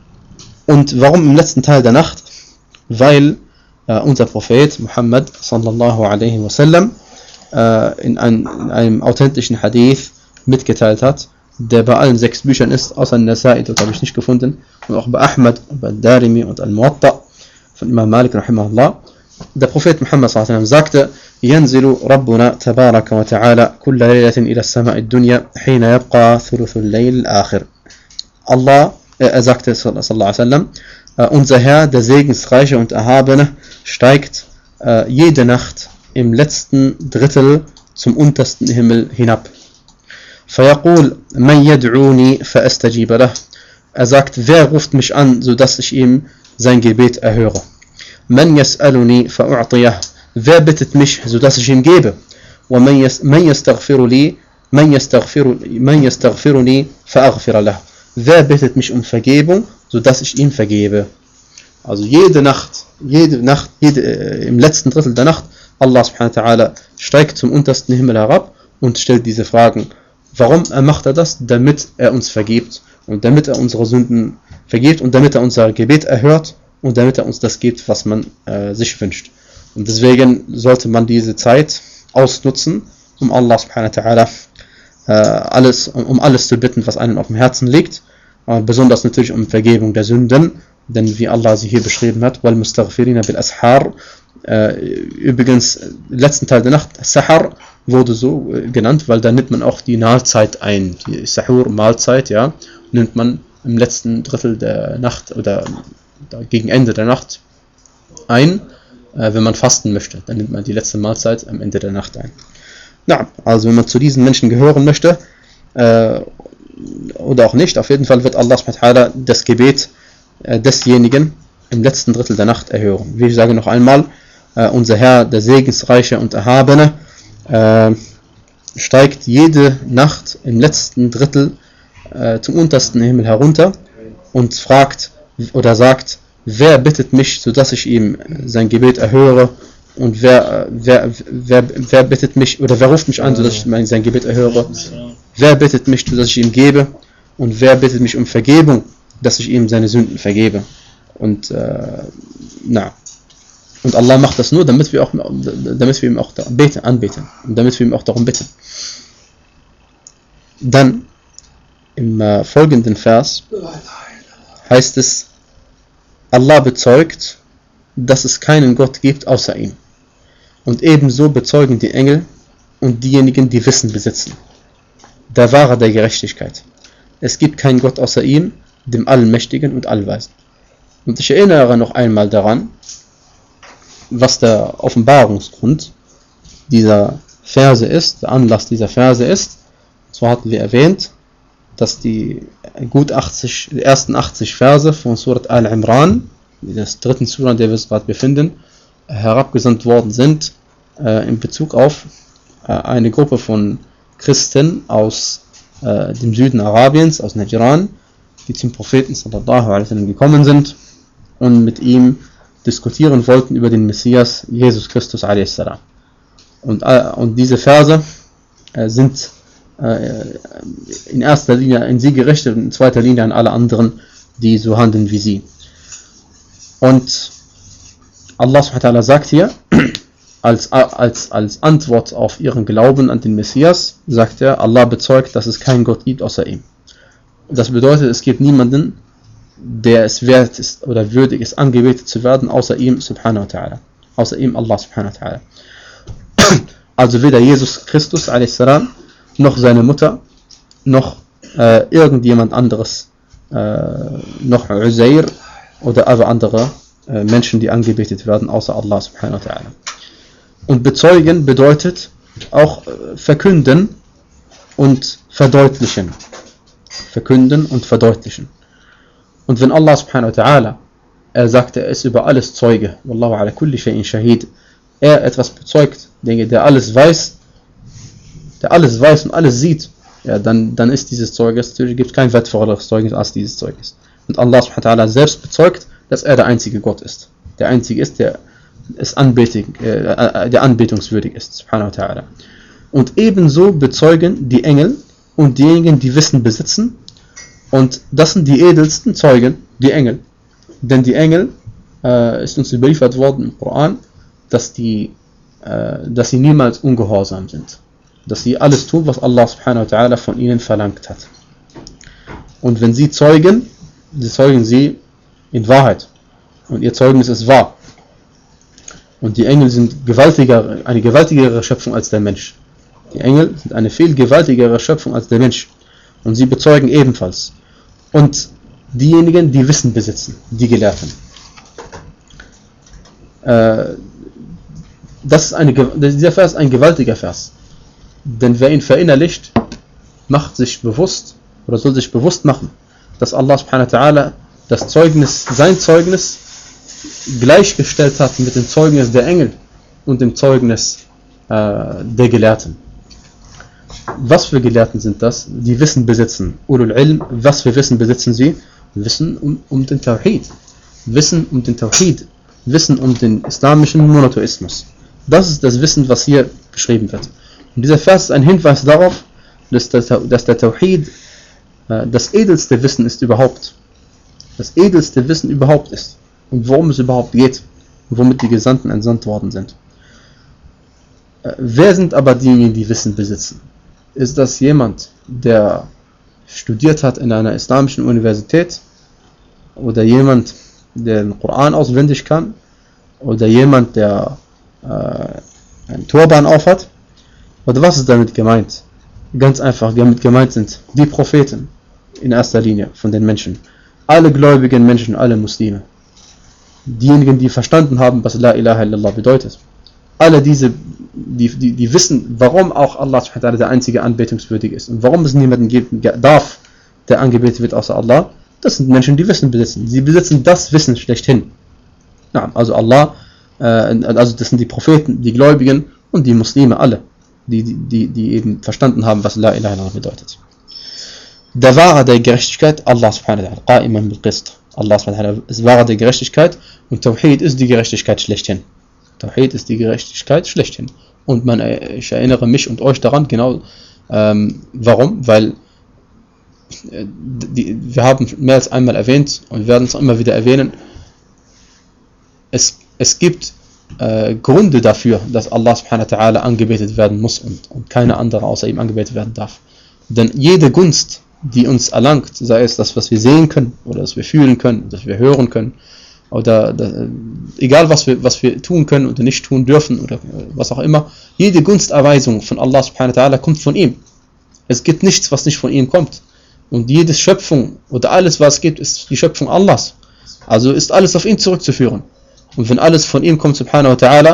Und warum im letzten Teil der Nacht? Weil äh, unser Prophet Muhammad sallallahu alaihi wasallam äh, in, ein, in einem authentischen Hadith mitgeteilt hat, der bei allen sechs Büchern ist, außer in Nasa'i, dort habe ich nicht gefunden, und auch bei Ahmad, bei Darimi und Al-Muwatta von Imam Malik rahimahullah. Der Prophet Muhammad sallallahu alaihi wasallam sagte: ينزل ربنا تبارك وتعالى كل ليلة إلى السماء الدنيا حين يبقى ثلث الليل الآخر. Allah, er sagte sallallahu alaihi wasallam, unser Herr, der Segensreiche und Erhabene, steigt äh, jede Nacht im letzten Drittel zum untersten Himmel hinab. فيقول من يدعوني فأستجيب له. Er sagt, wer ruft mich an, so dass ich ihm sein Gebet erhöre. من يسألني فأعطيه. Wer bittet mich, so dass ich ihm gebe. ومن يستغفر لي من يستغفر من يستغفرني فأغفر له. Wer bittet mich um Vergebung, so dass ich ihm vergebe. Also jede Nacht, jede Nacht, jede, äh, im letzten Drittel der Nacht, Allah subhanahu wa ta'ala steigt zum untersten Himmel herab und stellt diese Fragen. Warum macht er das? Damit er uns vergibt und damit er unsere Sünden vergibt und damit er unser Gebet erhört und damit er uns das gibt, was man äh, sich wünscht. Und deswegen sollte man diese Zeit ausnutzen, um Allah subhanahu wa ta'ala äh, alles, um, um alles zu bitten, was einem auf dem Herzen liegt, äh, besonders natürlich um Vergebung der Sünden, denn wie Allah sie hier beschrieben hat, wal mustaghfirina bil ashar. Äh, übrigens, letzten Teil der Nacht, Sahar wurde so äh, genannt, weil da nimmt man auch die Mahlzeit ein, die Sahur, Mahlzeit, ja, nimmt man im letzten Drittel der Nacht oder da gegen Ende der Nacht ein, äh, wenn man fasten möchte, dann nimmt man die letzte Mahlzeit am Ende der Nacht ein. Na, also wenn man zu diesen Menschen gehören möchte, äh, oder auch nicht, auf jeden Fall wird Allah subhanahu wa ta'ala das Gebet äh, desjenigen im letzten Drittel der Nacht erhören. Wie ich sage noch einmal, äh, unser Herr, der Segensreiche und Erhabene, äh, steigt jede Nacht im letzten Drittel äh, zum untersten Himmel herunter und fragt oder sagt, wer bittet mich, sodass ich ihm sein Gebet erhöre, und wer, wer, wer, wer bittet mich oder wer ruft mich an, sodass ich mein, sein Gebet erhöre, wer bittet mich, sodass ich ihm gebe, und wer bittet mich um Vergebung, dass ich ihm seine Sünden vergebe. Und äh, na, und Allah macht das nur, damit wir auch, damit wir ihm auch beten, anbeten und damit wir ihm auch darum bitten. Dann im äh, folgenden Vers heißt es: Allah bezeugt, dass es keinen Gott gibt außer ihm. Und ebenso bezeugen die Engel und diejenigen, die Wissen besitzen. Der Wahre der Gerechtigkeit. Es gibt keinen Gott außer ihm, dem Allmächtigen und Allweisen. Und ich erinnere noch einmal daran, was der Offenbarungsgrund dieser Verse ist, der Anlass dieser Verse ist. Und zwar hatten wir erwähnt, dass die gut achtzig, die ersten achtzig Verse von Surat Al-Imran, des dritten Surah, in der wir uns gerade befinden, herabgesandt worden sind äh, in Bezug auf äh, eine Gruppe von Christen aus äh, dem Süden Arabiens, aus Najran, die zum Propheten sallallahu alaihi wasallam gekommen sind und mit ihm diskutieren wollten über den Messias Jesus Christus alaihi salam. Und, äh, und diese Verse äh, sind äh, in erster Linie an sie gerichtet und in zweiter Linie an alle anderen, die so handeln wie sie. Und Allah subhanahu wa ta'ala sagt hier, als, als, als Antwort auf ihren Glauben an den Messias, sagt er, Allah bezeugt, dass es keinen Gott gibt außer ihm. Das bedeutet, es gibt niemanden, der es wert ist oder würdig ist, angebetet zu werden, außer ihm subhanahu wa ta'ala. Außer ihm Allah subhanahu wa ta'ala. Also weder Jesus Christus a.s., noch seine Mutter, noch äh, irgendjemand anderes, äh, noch Uzair, oder aber andere äh, Menschen, die angebetet werden, außer Allah subhanahu wa ta'ala. Und bezeugen bedeutet auch äh, verkünden und verdeutlichen. Verkünden und verdeutlichen. Und wenn Allah subhanahu wa ta'ala, er sagt, er ist über alles Zeuge, Wallahu ala kulli shay'in shahid, er etwas bezeugt, denke, der alles weiß, der alles weiß und alles sieht, ja, dann, dann ist dieses Zeugnis, natürlich gibt es kein wertvolleres Zeugnis als dieses Zeugnis. Und Allah subhanahu wa ta'ala selbst bezeugt, dass er der einzige Gott ist. Der einzige ist, der es anbetung, äh, der anbetungswürdig ist, subhanahu wa ta'ala. Und ebenso bezeugen die Engel und diejenigen, die Wissen besitzen. Und das sind die edelsten Zeugen, die Engel. Denn die Engel, äh, ist uns überliefert worden im Koran, dass, die, äh, dass sie niemals ungehorsam sind. Dass sie alles tun, was Allah subhanahu wa ta'ala von ihnen verlangt hat. Und wenn sie zeugen, sie zeugen sie in Wahrheit. Und ihr Zeugnis ist wahr. Und die Engel sind gewaltiger, eine gewaltigere Schöpfung als der Mensch. Die Engel sind eine viel gewaltigere Schöpfung als der Mensch. Und sie bezeugen ebenfalls. Und diejenigen, die Wissen besitzen, die Gelehrten. Äh, das ist eine, dieser Vers ist ein gewaltiger Vers. Denn wer ihn verinnerlicht, macht sich bewusst, oder soll sich bewusst machen, dass Allah subhanahu wa ta'ala das Zeugnis, sein Zeugnis gleichgestellt hat mit dem Zeugnis der Engel und dem Zeugnis äh, der Gelehrten. Was für Gelehrten sind das? Die Wissen besitzen. Ulul Ilm, was für Wissen besitzen sie? Wissen um, um den Tawhid. Wissen um den Tawhid. Wissen um den islamischen Monotheismus. Das ist das Wissen, was hier beschrieben wird. Und dieser Vers ist ein Hinweis darauf, dass der, dass der Tawhid äh, das edelste Wissen ist überhaupt. Das edelste Wissen überhaupt ist. Und worum es überhaupt geht. Und womit die Gesandten entsandt worden sind. Äh, wer sind aber diejenigen, die Wissen besitzen? Ist das jemand, der studiert hat in einer islamischen Universität? Oder jemand, der den Koran auswendig kann? Oder jemand, der äh, einen Turban aufhat? Oder was ist damit gemeint? Ganz einfach, damit gemeint sind die Propheten in erster Linie von den Menschen. Alle gläubigen Menschen, alle Muslime. Diejenigen, die verstanden haben, was La ilaha illallah bedeutet. Alle diese, die, die, die wissen, warum auch Allah subhanahu wa ta'ala der einzige anbetungswürdig ist. Und warum es niemanden geben darf, der angebetet wird außer Allah. Das sind Menschen, die Wissen besitzen. Sie besitzen das Wissen schlechthin. Ja, also Allah, äh, also das sind die Propheten, die Gläubigen und die Muslime, alle. Die, die, die eben verstanden haben, was La ilaha illallah bedeutet. Der Wahrer der Gerechtigkeit, Allah subhanahu wa ta'ala, qa'iman bil qist. Allah subhanahu wa ta'ala ist Wahrer der Gerechtigkeit und Tawhid ist die Gerechtigkeit schlechthin. Tawhid ist die Gerechtigkeit schlechthin. Und man, ich erinnere mich und euch daran, genau, ähm, warum? Weil äh, die, wir haben mehr als einmal erwähnt und werden es immer wieder erwähnen, es, es gibt äh, Gründe dafür, dass Allah subhanahu wa ta'ala angebetet werden muss und, und keine andere außer ihm angebetet werden darf. Denn jede Gunst, die uns erlangt, sei es das, was wir sehen können, oder das wir fühlen können, das wir hören können, oder das, egal was wir, was wir tun können oder nicht tun dürfen, oder was auch immer, jede Gunsterweisung von Allah subhanahu wa ta'ala kommt von ihm. Es gibt nichts, was nicht von ihm kommt. Und jede Schöpfung, oder alles, was es gibt, ist die Schöpfung Allahs. Also ist alles auf ihn zurückzuführen. Und wenn alles von ihm kommt, subhanahu wa ta'ala,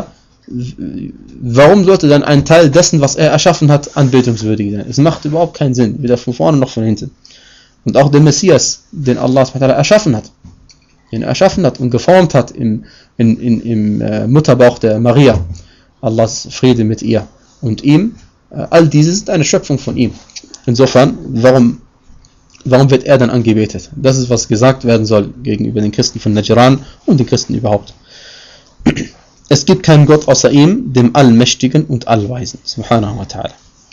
warum sollte dann ein Teil dessen, was er erschaffen hat, anbetungswürdig sein? Es macht überhaupt keinen Sinn, weder von vorne noch von hinten. Und auch der Messias, den Allah subhanahu wa ta'ala erschaffen hat, den er erschaffen hat und geformt hat im, in, in, im äh, Mutterbauch der Maria, Allahs Friede mit ihr und ihm, äh, all diese sind eine Schöpfung von ihm. Insofern, warum, warum wird er dann angebetet? Das ist, was gesagt werden soll gegenüber den Christen von Najran und den Christen überhaupt. Es gibt keinen Gott außer ihm, dem Allmächtigen und Allweisen, subhanahu wa ta'ala.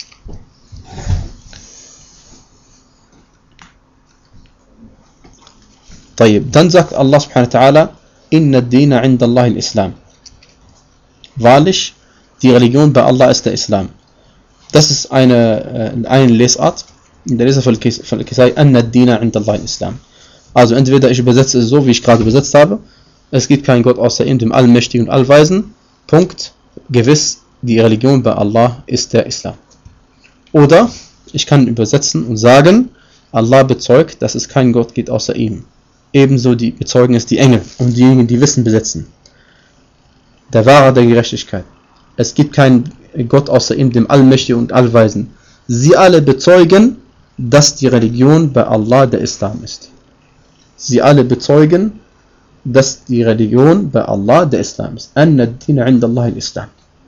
Dann sagt Allah subhanahu wa ta'ala, Inna ad-Dina 'inda Allah al-Islam. Wahrlich, die Religion bei Allah ist der Islam. Das ist eine, eine Lesart. In der Lesart von Al-Kisai, Anna ad-Dina 'inda Allah al-Islam. Also entweder ich übersetze es so, wie ich gerade übersetzt habe, es gibt keinen Gott außer ihm, dem Allmächtigen und Allweisen. Punkt. Gewiss, die Religion bei Allah ist der Islam. Oder ich kann übersetzen und sagen, Allah bezeugt, dass es keinen Gott gibt außer ihm. Ebenso die bezeugen es die Engel und diejenigen, die Wissen besitzen. Der Wahrer der Gerechtigkeit. Es gibt keinen Gott außer ihm, dem Allmächtigen und Allweisen. Sie alle bezeugen, dass die Religion bei Allah der Islam ist. Sie alle bezeugen, dass die Religion bei Allah der Islam ist. Anna ad-dina 'inda Allah al-Islam.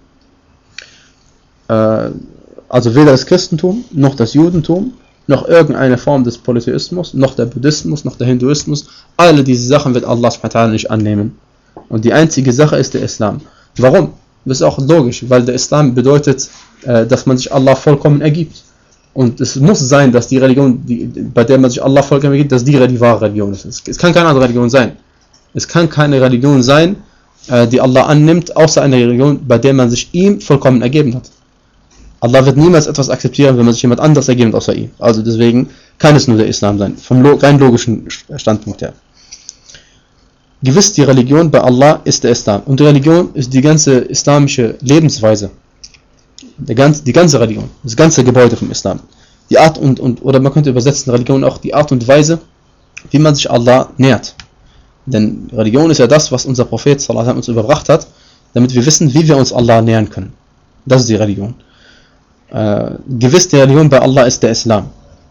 Äh, also weder das Christentum, noch das Judentum, noch irgendeine Form des Polytheismus, noch der Buddhismus, noch der Hinduismus, alle diese Sachen wird Allah subhanahu wa ta'ala nicht annehmen. Und die einzige Sache ist der Islam. Warum? Das ist auch logisch, weil der Islam bedeutet, äh, dass man sich Allah vollkommen ergibt. Und es muss sein, dass die Religion, die, bei der man sich Allah vollkommen ergibt, dass die die wahre Religion ist. Es kann keine andere Religion sein. Es kann keine Religion sein, äh, die Allah annimmt, außer eine Religion, bei der man sich ihm vollkommen ergeben hat. Allah wird niemals etwas akzeptieren, wenn man sich jemand anderes ergeben hat außer ihm. Also deswegen kann es nur der Islam sein, vom rein logischen Standpunkt her. Gewiss, die Religion bei Allah ist der Islam. Und die Religion ist die ganze islamische Lebensweise. Der ganz, die ganze Religion, das ganze Gebäude vom Islam. Die Art und, und, oder man könnte übersetzen, Religion auch die Art und Weise, wie man sich Allah nähert. Denn Religion ist ja das, was unser Prophet sallallahu alaihi wasallam uns überbracht hat, damit wir wissen, wie wir uns Allah nähern können. Das ist die Religion. Äh, gewiss, die Religion bei Allah ist der Islam.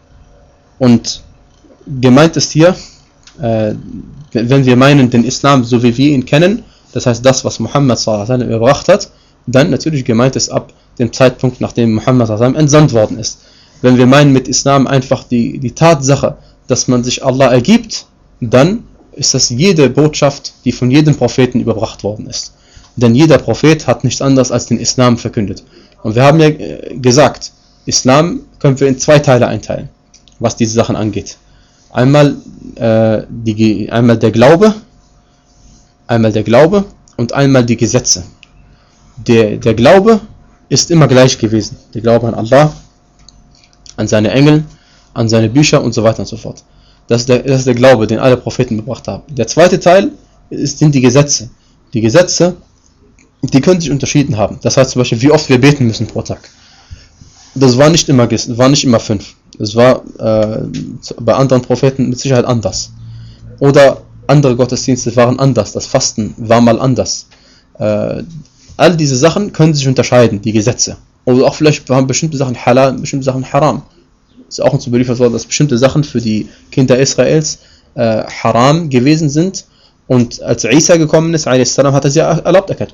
Und gemeint ist hier, äh, wenn wir meinen, den Islam, so wie wir ihn kennen, das heißt das, was Muhammad sallallahu alaihi wasallam überbracht hat, dann natürlich gemeint ist ab dem Zeitpunkt, nachdem Muhammad sallallahu alaihi wasallam entsandt worden ist. Wenn wir meinen mit Islam einfach die, die Tatsache, dass man sich Allah ergibt, dann ist das jede Botschaft, die von jedem Propheten überbracht worden ist. Denn jeder Prophet hat nichts anderes als den Islam verkündet. Und wir haben ja gesagt, Islam können wir in zwei Teile einteilen, was diese Sachen angeht. Einmal, äh, die, einmal der Glaube, einmal der Glaube und einmal die Gesetze. Der, der Glaube ist immer gleich gewesen. Der Glaube an Allah, an seine Engel, an seine Bücher und so weiter und so fort. Das ist der, das ist der Glaube, den alle Propheten gebracht haben. Der zweite Teil ist, sind die Gesetze. Die Gesetze, die können sich unterschieden haben. Das heißt zum Beispiel, wie oft wir beten müssen pro Tag. Das war nicht immer, war nicht immer fünf. Das war äh, bei anderen Propheten mit Sicherheit anders. Oder andere Gottesdienste waren anders. Das Fasten war mal anders. Äh, all diese Sachen können sich unterscheiden, die Gesetze. Oder auch vielleicht waren bestimmte Sachen halal, bestimmte Sachen haram. Es ist auch uns überliefert worden, dass bestimmte Sachen für die Kinder Israels äh, haram gewesen sind. Und als Isa gekommen ist, hat er sie erlaubt erkannt.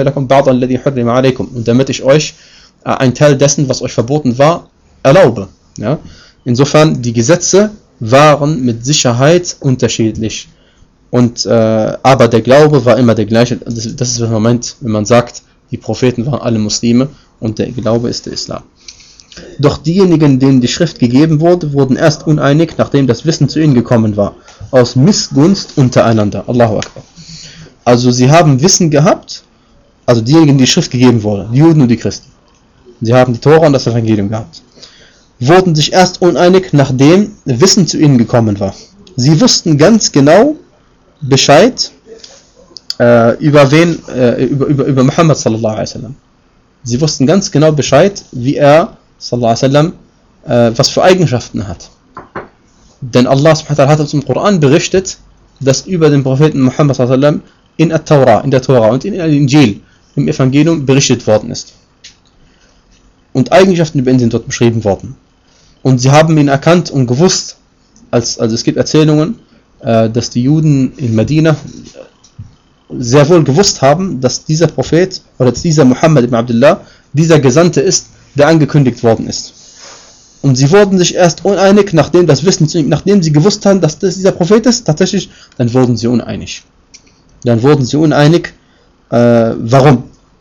Und damit ich euch äh, einen Teil dessen, was euch verboten war, erlaube. Ja? Insofern, die Gesetze waren mit Sicherheit unterschiedlich. Und, äh, aber der Glaube war immer der gleiche. Das, das ist, was man meint, wenn man sagt, die Propheten waren alle Muslime und der Glaube ist der Islam. Doch diejenigen, denen die Schrift gegeben wurde, wurden erst uneinig, nachdem das Wissen zu ihnen gekommen war. Aus Missgunst untereinander. Allahu Akbar. Also sie haben Wissen gehabt, also diejenigen, die die Schrift gegeben wurde, die Juden und die Christen. Sie haben die Tora und das Evangelium gehabt. Wurden sich erst uneinig, nachdem Wissen zu ihnen gekommen war. Sie wussten ganz genau Bescheid äh, über wen, äh, über, über, über Muhammad sallallahu alaihi wasallam. Sie wussten ganz genau Bescheid, wie er sallallahu alaihi wasallam äh, was für Eigenschaften hat. Denn Allah subhanahu wa ta'ala hat uns im Koran berichtet, dass über den Propheten Muhammad sallallahu alaihi wasallam in der Tora, in der Tora und in der Injil, im Evangelium berichtet worden ist. Und Eigenschaften über ihn sind dort beschrieben worden. Und sie haben ihn erkannt und gewusst, als, also es gibt Erzählungen, äh, dass die Juden in Medina sehr wohl gewusst haben, dass dieser Prophet, oder dass dieser Muhammad ibn Abdullah, dieser Gesandte ist, der angekündigt worden ist. Und sie wurden sich erst uneinig, nachdem das Wissen, nachdem sie gewusst haben, dass das dieser Prophet ist, tatsächlich, dann wurden sie uneinig. Dann wurden sie uneinig, äh, warum?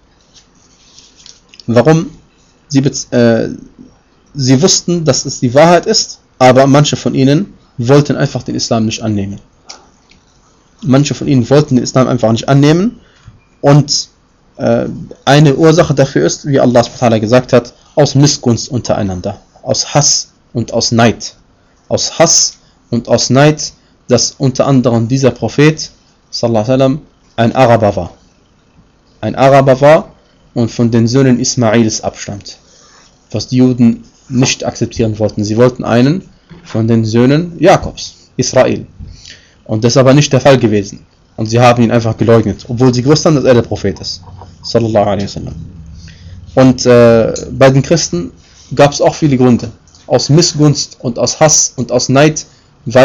Warum? Sie, äh, sie wussten, dass es die Wahrheit ist, aber manche von ihnen wollten einfach den Islam nicht annehmen. Manche von ihnen wollten den Islam einfach nicht annehmen und äh, eine Ursache dafür ist, wie Allah subhanahu wa ta'ala gesagt hat, aus Missgunst untereinander, aus Hass und aus Neid. Aus Hass und aus Neid, dass unter anderem dieser Prophet sallallahu alaihi wasallam ein Araber war. Ein Araber war und von den Söhnen Ismails abstammt. Was die Juden nicht akzeptieren wollten. Sie wollten einen von den Söhnen Jakobs, Israel. Und das ist aber nicht der Fall gewesen. Und sie haben ihn einfach geleugnet, obwohl sie gewusst haben, dass er der Prophet ist. Sallallahu alaihi wasallam. Und äh, bei den Christen gab es auch viele Gründe. Aus Missgunst und aus Hass und aus Neid, weil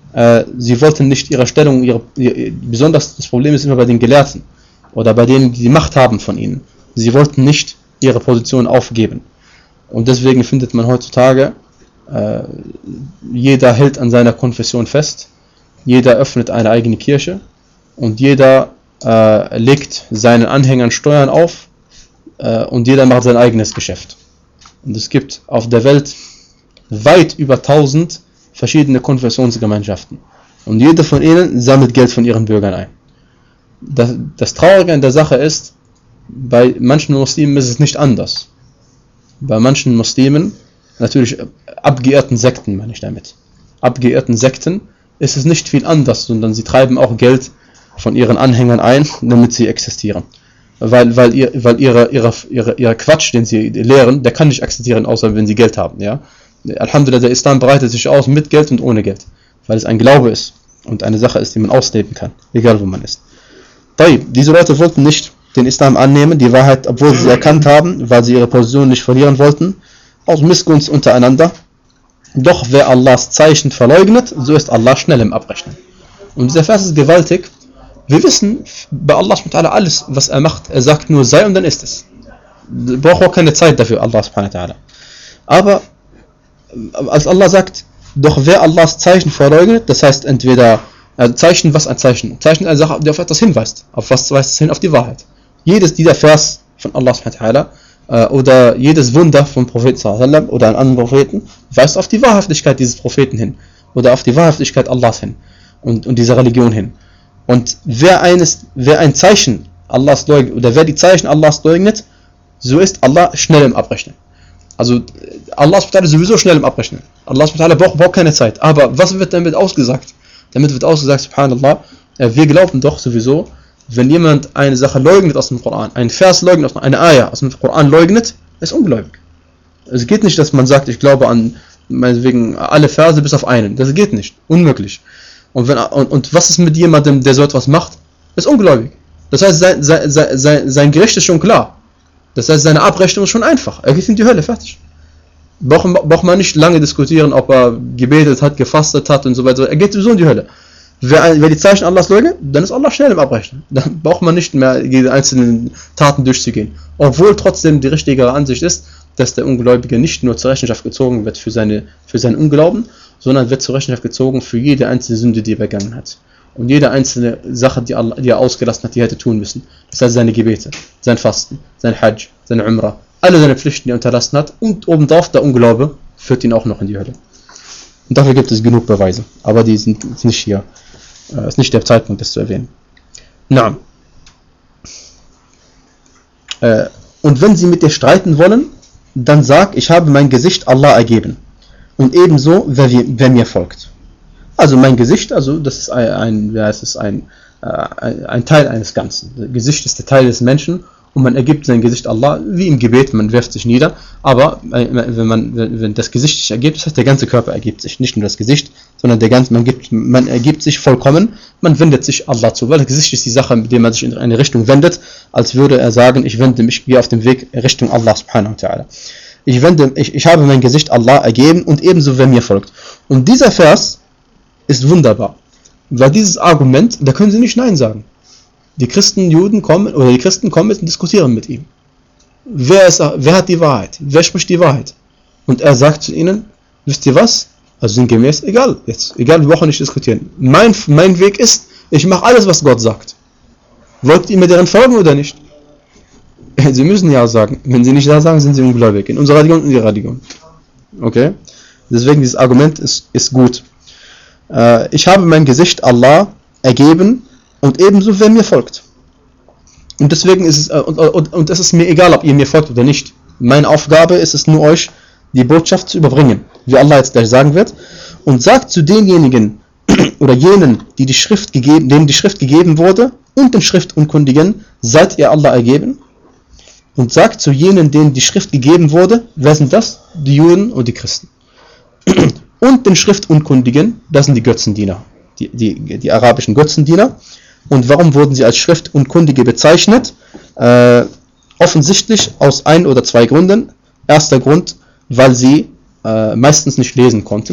äh, sie wollten nicht ihre Stellung, ihre, ihre, besonders das Problem ist immer bei den Gelehrten oder bei denen, die die Macht haben von ihnen. Sie wollten nicht ihre Position aufgeben. Und deswegen findet man heutzutage, äh, jeder hält an seiner Konfession fest, jeder öffnet eine eigene Kirche und jeder äh, legt seinen Anhängern Steuern auf äh, und jeder macht sein eigenes Geschäft. Und es gibt auf der Welt weit über tausend verschiedene Konfessionsgemeinschaften. Und jede von ihnen sammelt Geld von ihren Bürgern ein. Das, das Traurige an der Sache ist, bei manchen Muslimen ist es nicht anders. Bei manchen Muslimen, natürlich abgeirrten Sekten meine ich damit, abgeirrten Sekten ist es nicht viel anders, sondern sie treiben auch Geld von ihren Anhängern ein, damit sie existieren. Weil, weil, ihr, weil ihre, ihre, ihre, ihre Quatsch, den sie lehren, der kann nicht existieren, außer wenn sie Geld haben. Ja? Alhamdulillah, der Islam breitet sich aus mit Geld und ohne Geld, weil es ein Glaube ist und eine Sache ist, die man ausleben kann, egal wo man ist. Diese Leute wollten nicht den Islam annehmen, die Wahrheit, obwohl sie erkannt haben, weil sie ihre Position nicht verlieren wollten, aus Missgunst untereinander. Doch wer Allahs Zeichen verleugnet, so ist Allah schnell im Abrechnen. Und dieser Vers ist gewaltig. Wir wissen bei Allah subhanahu wa ta'ala alles, was er macht. Er sagt nur sei und dann ist es. Er braucht auch keine Zeit dafür, Allah subhanahu wa ta'ala. Aber als Allah sagt, doch wer Allahs Zeichen verleugnet, das heißt entweder äh, Zeichen, was ein Zeichen? Zeichen ist eine Sache, die auf etwas hinweist. Auf was weist es hin? Auf die Wahrheit. Jedes dieser Vers von Allah subhanahu wa ta'ala äh, oder jedes Wunder vom Propheten sallallahu alaihi wasallam oder an anderen Propheten weist auf die Wahrhaftigkeit dieses Propheten hin oder auf die Wahrhaftigkeit Allahs hin und, und dieser Religion hin. Und wer, eines, wer ein Zeichen Allahs leugnet oder wer die Zeichen Allahs leugnet, so ist Allah schnell im Abrechnen. Also Allah subhanahu wa ta'ala ist sowieso schnell im Abrechnen. Allah subhanahu wa ta'ala braucht, braucht keine Zeit. Aber was wird damit ausgesagt? Damit wird ausgesagt, subhanallah, wir glauben doch sowieso, wenn jemand eine Sache leugnet aus dem Koran, einen Vers leugnet, eine Ayah aus dem Koran leugnet, ist ungläubig. Es geht nicht, dass man sagt, ich glaube an meinetwegen alle Verse bis auf einen. Das geht nicht. Unmöglich. Und, wenn, und, und was ist mit jemandem, der so etwas macht? Ist ungläubig. Das heißt, sein, sein, sein, sein Gericht ist schon klar. Das heißt, seine Abrechnung ist schon einfach. Er geht in die Hölle, fertig. Braucht, braucht man nicht lange diskutieren, ob er gebetet hat, gefastet hat und so weiter. Er geht sowieso in die Hölle. Wer, wer die Zeichen Allahs leugnet, dann ist Allah schnell im Abrechnen. Dann braucht man nicht mehr die einzelnen Taten durchzugehen. Obwohl trotzdem die richtigere Ansicht ist, dass der Ungläubige nicht nur zur Rechenschaft gezogen wird für, seine, für seinen Unglauben, sondern wird zur Rechenschaft gezogen für jede einzelne Sünde, die er begangen hat. Und jede einzelne Sache, die, Allah, die er ausgelassen hat, die er hätte tun müssen. Das heißt seine Gebete, sein Fasten, sein Hajj, seine Umrah, alle seine Pflichten, die er unterlassen hat. Und obendrauf der Unglaube führt ihn auch noch in die Hölle. Und dafür gibt es genug Beweise. Aber die sind nicht hier. Es äh, ist nicht der Zeitpunkt, das zu erwähnen. Na. Äh, und wenn sie mit dir streiten wollen, dann sag, ich habe mein Gesicht Allah ergeben. Und ebenso, wer, wer mir folgt. Also mein Gesicht, also das ist ein, ein, ja, es ist ein, äh, ein Teil eines Ganzen. Das Gesicht ist der Teil des Menschen und man ergibt sein Gesicht Allah, wie im Gebet, man wirft sich nieder, aber wenn man wenn das Gesicht sich ergibt, das heißt der ganze Körper ergibt sich, nicht nur das Gesicht, sondern der ganze, man, gibt, man ergibt sich vollkommen, man wendet sich Allah zu, weil das Gesicht ist die Sache, mit der man sich in eine Richtung wendet, als würde er sagen, ich wende mich, gehe auf dem Weg Richtung Allah subhanahu wa ta'ala. Ich, wende, ich, ich habe mein Gesicht Allah ergeben und ebenso wer mir folgt. Und dieser Vers ist wunderbar, weil dieses Argument, da können sie nicht Nein sagen. Die Christen, Juden kommen, oder die Christen kommen jetzt und diskutieren mit ihm. Wer, ist, wer hat die Wahrheit? Wer spricht die Wahrheit? Und er sagt zu ihnen, wisst ihr was? Also sinngemäß, egal, jetzt, egal, wir brauchen nicht diskutieren. Mein, mein Weg ist, ich mache alles, was Gott sagt. Wollt ihr mir deren folgen oder nicht? Sie müssen ja sagen. Wenn sie nicht ja sagen, sind sie ungläubig. In unserer Religion und in ihrer Religion. Okay? Deswegen, dieses Argument ist, ist gut. Äh, ich habe mein Gesicht Allah ergeben und ebenso, wer mir folgt. Und deswegen ist es, äh, und, und, und es ist mir egal, ob ihr mir folgt oder nicht. Meine Aufgabe ist es nur, euch die Botschaft zu überbringen, wie Allah jetzt gleich sagen wird. Und sagt zu denjenigen oder jenen, die die Schrift gegeben, denen die Schrift gegeben wurde, und den Schriftunkundigen, seid ihr Allah ergeben? Und sagt zu jenen, denen die Schrift gegeben wurde, wer sind das? Die Juden und die Christen. Und den Schriftunkundigen, das sind die Götzendiener, die, die, die arabischen Götzendiener. Und warum wurden sie als Schriftunkundige bezeichnet? Äh, offensichtlich aus ein oder zwei Gründen. Erster Grund, weil sie äh, meistens nicht lesen konnten.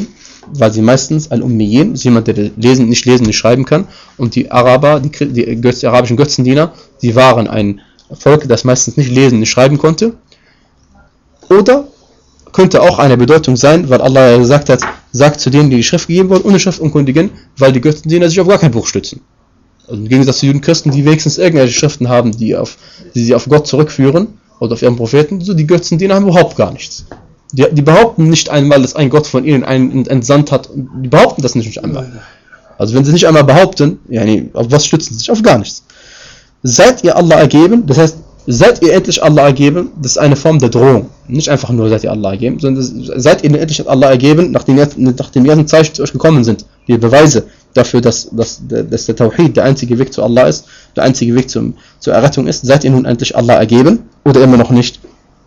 weil sie meistens Al-Ummiyin, ist jemand, der lesen, nicht lesen, nicht schreiben kann, und die Araber, die, die, Götz, die arabischen Götzendiener, die waren ein Volk, das meistens nicht lesen, nicht schreiben konnte. Oder könnte auch eine Bedeutung sein, weil Allah gesagt hat, sagt zu denen, die die Schrift gegeben wurden, ohne Schriftunkundigen, weil die Götzendiener sich auf gar kein Buch stützen. Also im Gegensatz zu Juden Christen, die wenigstens irgendwelche Schriften haben, die, auf, die sie auf Gott zurückführen, oder auf ihren Propheten, so die Götzendiener haben überhaupt gar nichts. Die, die behaupten nicht einmal, dass ein Gott von ihnen einen entsandt hat, die behaupten das nicht einmal. Also wenn sie nicht einmal behaupten, yani, auf was stützen sie sich? Auf gar nichts. Seid ihr Allah ergeben, das heißt, seid ihr endlich Allah ergeben, das ist eine Form der Drohung. Nicht einfach nur seid ihr Allah ergeben, sondern das, seid ihr endlich Allah ergeben, nachdem nach den ersten Zeichen zu euch gekommen sind, die Beweise dafür, dass, dass, dass der Tawhid der einzige Weg zu Allah ist, der einzige Weg zum, zur Errettung ist, seid ihr nun endlich Allah ergeben oder immer noch nicht?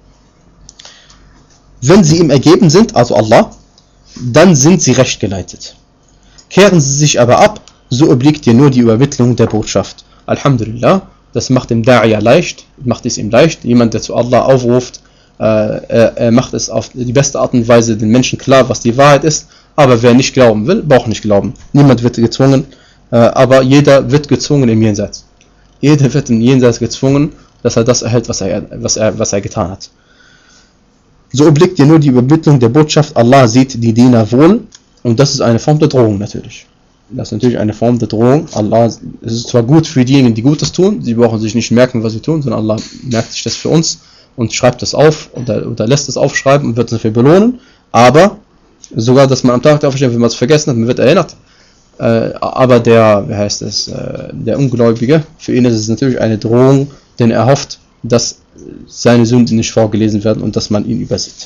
Wenn sie ihm ergeben sind, also Allah, dann sind sie recht geleitet. Kehren sie sich aber ab, so obliegt dir nur die Übermittlung der Botschaft. Alhamdulillah, das macht dem Da'iyah leicht, macht es ihm leicht. Jemand, der zu Allah aufruft, äh, er, er macht es auf die beste Art und Weise den Menschen klar, was die Wahrheit ist. Aber wer nicht glauben will, braucht nicht glauben. Niemand wird gezwungen, äh, aber jeder wird gezwungen im Jenseits. Jeder wird im Jenseits gezwungen, dass er das erhält, was er, was er, was er getan hat. So obliegt dir nur die Übermittlung der Botschaft, Allah sieht die Diener wohl, und das ist eine Form der Drohung natürlich. Das ist natürlich eine Form der Drohung. Allah, es ist zwar gut für diejenigen, die Gutes tun, sie brauchen sich nicht merken, was sie tun, sondern Allah merkt sich das für uns und schreibt das auf oder, oder lässt es aufschreiben und wird dafür belohnen, aber sogar, dass man am Tag der Auferstehung, wenn man es vergessen hat, man wird erinnert. Äh, aber der, wie heißt es, äh, der Ungläubige, für ihn ist es natürlich eine Drohung, denn er hofft, dass seine Sünden nicht vorgelesen werden und dass man ihn übersieht.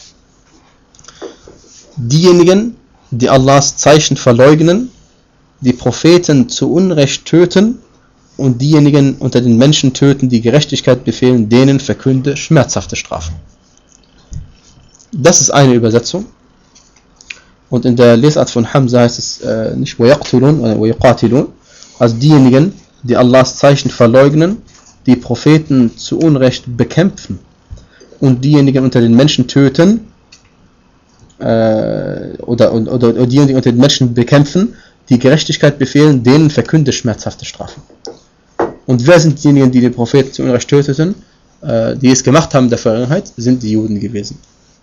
Diejenigen, die Allahs Zeichen verleugnen, die Propheten zu Unrecht töten und diejenigen unter den Menschen töten, die Gerechtigkeit befehlen, denen verkünde schmerzhafte Strafen. Das ist eine Übersetzung. Und in der Lesart von Hamza heißt es äh, nicht وَيَقْتُلُونَ oder وَيُقَاتِلُونَ. Also diejenigen, die Allahs Zeichen verleugnen, die Propheten zu Unrecht bekämpfen und diejenigen unter den Menschen töten, äh, oder, oder, oder diejenigen, die unter den Menschen bekämpfen, die Gerechtigkeit befehlen, denen verkünde schmerzhafte Strafen. Und wer sind diejenigen, die den Propheten zu Unrecht töteten? Äh, die es gemacht haben in der Vergangenheit, sind die Juden gewesen.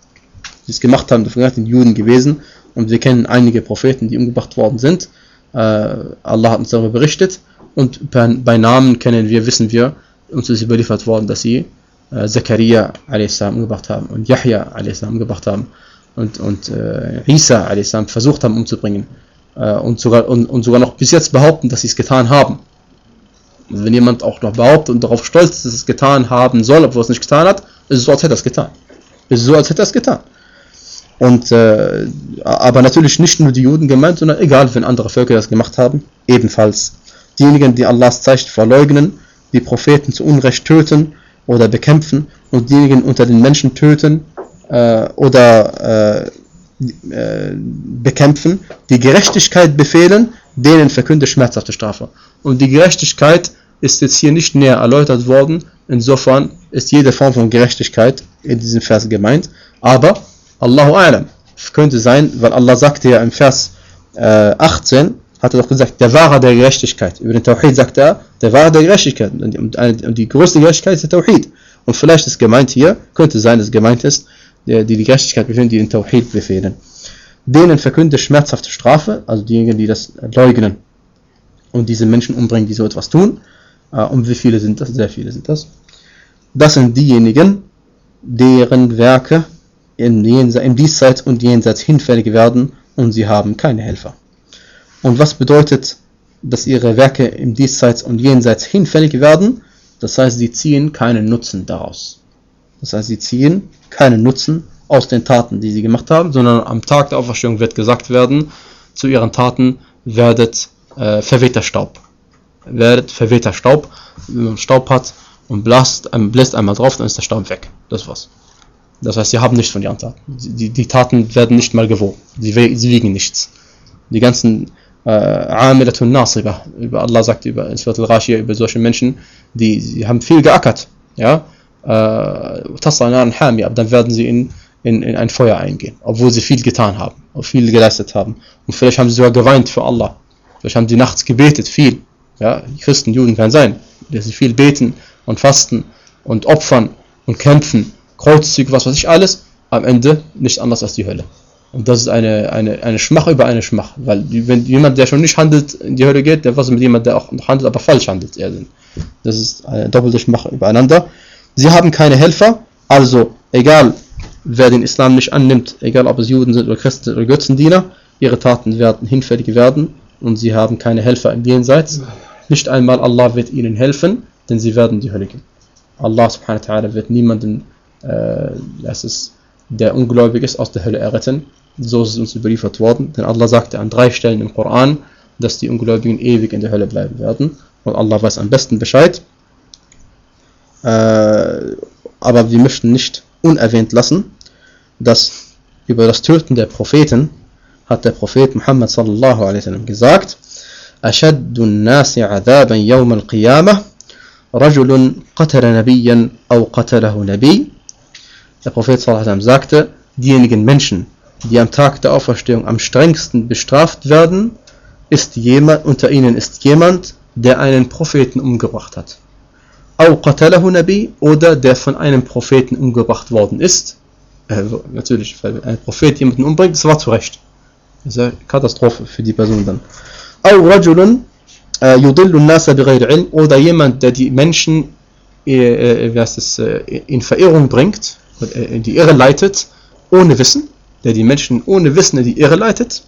Die es gemacht haben in der Vergangenheit, sind die Juden gewesen. Und wir kennen einige Propheten, die umgebracht worden sind. Äh, Allah hat uns darüber berichtet. Und bei, bei Namen kennen wir, wissen wir, uns ist überliefert worden, dass sie äh, Zakaria a s. umgebracht haben und Yahya a s. umgebracht haben und, und äh, Isa a s. versucht haben umzubringen. Äh, und, sogar, und, und sogar noch bis jetzt behaupten, dass sie es getan haben. Also wenn jemand auch noch behauptet und darauf stolz ist, dass es getan haben soll, obwohl es nicht getan hat, ist es so, als hätte er es getan. Ist es so, als hätte er es getan. Und, äh, aber natürlich nicht nur die Juden gemeint, sondern egal, wenn andere Völker das gemacht haben, ebenfalls. Diejenigen, die Allahs Zeichen verleugnen, die Propheten zu Unrecht töten oder bekämpfen und diejenigen unter den Menschen töten äh, oder äh, äh, bekämpfen, die Gerechtigkeit befehlen, denen verkünde schmerzhafte Strafe. Und die Gerechtigkeit ist jetzt hier nicht näher erläutert worden, insofern ist jede Form von Gerechtigkeit in diesem Vers gemeint, aber Allahu A'lam, könnte sein, weil Allah sagte ja im Vers äh, achtzehn, hat er doch gesagt, der Wahrer der Gerechtigkeit. Über den Tawhid sagt er, der Wahrer der Gerechtigkeit. Und die, und die größte Gerechtigkeit ist der Tawhid. Und vielleicht ist gemeint hier, könnte sein, dass gemeint ist, die die, die Gerechtigkeit befehlen, die den Tawhid befehlen. Denen verkünde schmerzhafte Strafe, also diejenigen, die das leugnen und diese Menschen umbringen, die so etwas tun. Und wie viele sind das? Sehr viele sind das. Das sind diejenigen, deren Werke im, Jenseits, im Diesseits und Jenseits hinfällig werden und sie haben keine Helfer. Und was bedeutet, dass ihre Werke im Diesseits und Jenseits hinfällig werden? Das heißt, sie ziehen keinen Nutzen daraus. Das heißt, sie ziehen keinen Nutzen aus den Taten, die sie gemacht haben, sondern am Tag der Auferstehung wird gesagt werden, zu ihren Taten werdet äh, verwehter Staub. Werdet verwehter Staub. Wenn man Staub hat und bläst, ähm, bläst einmal drauf, dann ist der Staub weg. Das war's. Das heißt, sie haben nichts von ihren Taten. Die, die Taten werden nicht mal gewogen. Sie, sie wiegen nichts. Die ganzen Amilatun Nasiba, über Allah sagt über Surat al-Ghashiyah, über solche Menschen, die, die haben viel geackert, ja, äh, aber dann werden sie in, in, in ein Feuer eingehen, obwohl sie viel getan haben, und viel geleistet haben. Und vielleicht haben sie sogar geweint für Allah. Vielleicht haben sie nachts gebetet, viel. Ja, Christen, Juden kann sein, dass sie viel beten und fasten und opfern und kämpfen, Kreuzzüge, was weiß ich alles, am Ende nicht anders als die Hölle. Und das ist eine, eine, eine Schmach über eine Schmach, weil wenn jemand, der schon nicht handelt, in die Hölle geht, der was mit jemand, der auch noch handelt, aber falsch handelt. Das ist eine doppelte Schmach übereinander. Sie haben keine Helfer, also egal, wer den Islam nicht annimmt, egal ob es Juden sind oder Christen sind oder Götzendiener, ihre Taten werden hinfällig werden und sie haben keine Helfer im Jenseits. Nicht einmal Allah wird ihnen helfen, denn sie werden in die Hölle gehen. Allah subhanahu wa ta'ala wird niemanden, äh, das ist, der ungläubig ist, aus der Hölle erretten. So ist es uns überliefert worden, denn Allah sagte an drei Stellen im Koran, dass die Ungläubigen ewig in der Hölle bleiben werden. Und Allah weiß am besten Bescheid. Äh, aber wir möchten nicht unerwähnt lassen, dass über das Töten der Propheten hat der Prophet Muhammad sallallahu alaihi wasallam gesagt: Ashaddu an-nasi 'adaban yawm al-qiyamah rajulun qatala nabiyyan aw qatalahu nabiy. Der Prophet sallallahu alaihi wasallam sagte, diejenigen Menschen, die am Tag der Auferstehung am strengsten bestraft werden, ist jemand, unter ihnen ist jemand, der einen Propheten umgebracht hat. Aw qatalahu nabiy, oder der von einem Propheten umgebracht worden ist. Äh, natürlich, weil ein Prophet jemanden umbringt, das war zu Recht. Das ist eine Katastrophe für die Person dann. Aw rajulun yudillu an-nasa bighayri ilm, oder jemand, der die Menschen äh, äh, es, äh, in Verirrung bringt, in die Irre leitet, ohne Wissen, der die Menschen ohne Wissen in die Irre leitet.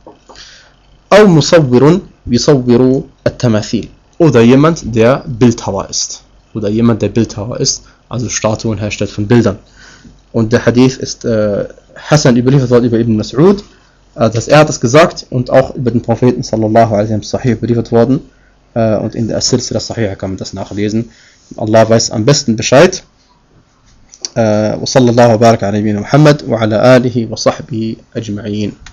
Aw musawwirun yusawwiru at-tamathil, oder jemand, der Bildhauer ist. Oder jemand, der Bildhauer ist, also Statuen herstellt von Bildern. Und der Hadith ist äh, Hassan überliefert worden über Ibn Mas'ud, äh, dass er hat es gesagt, und auch über den Propheten sallallahu alaihi wasallam Sahih überliefert worden. Äh, und in der As-Silsila Sahih kann man das nachlesen. Allah weiß am besten Bescheid. وصلى الله وبارك على نبينا محمد وعلى آله وصحبه أجمعين.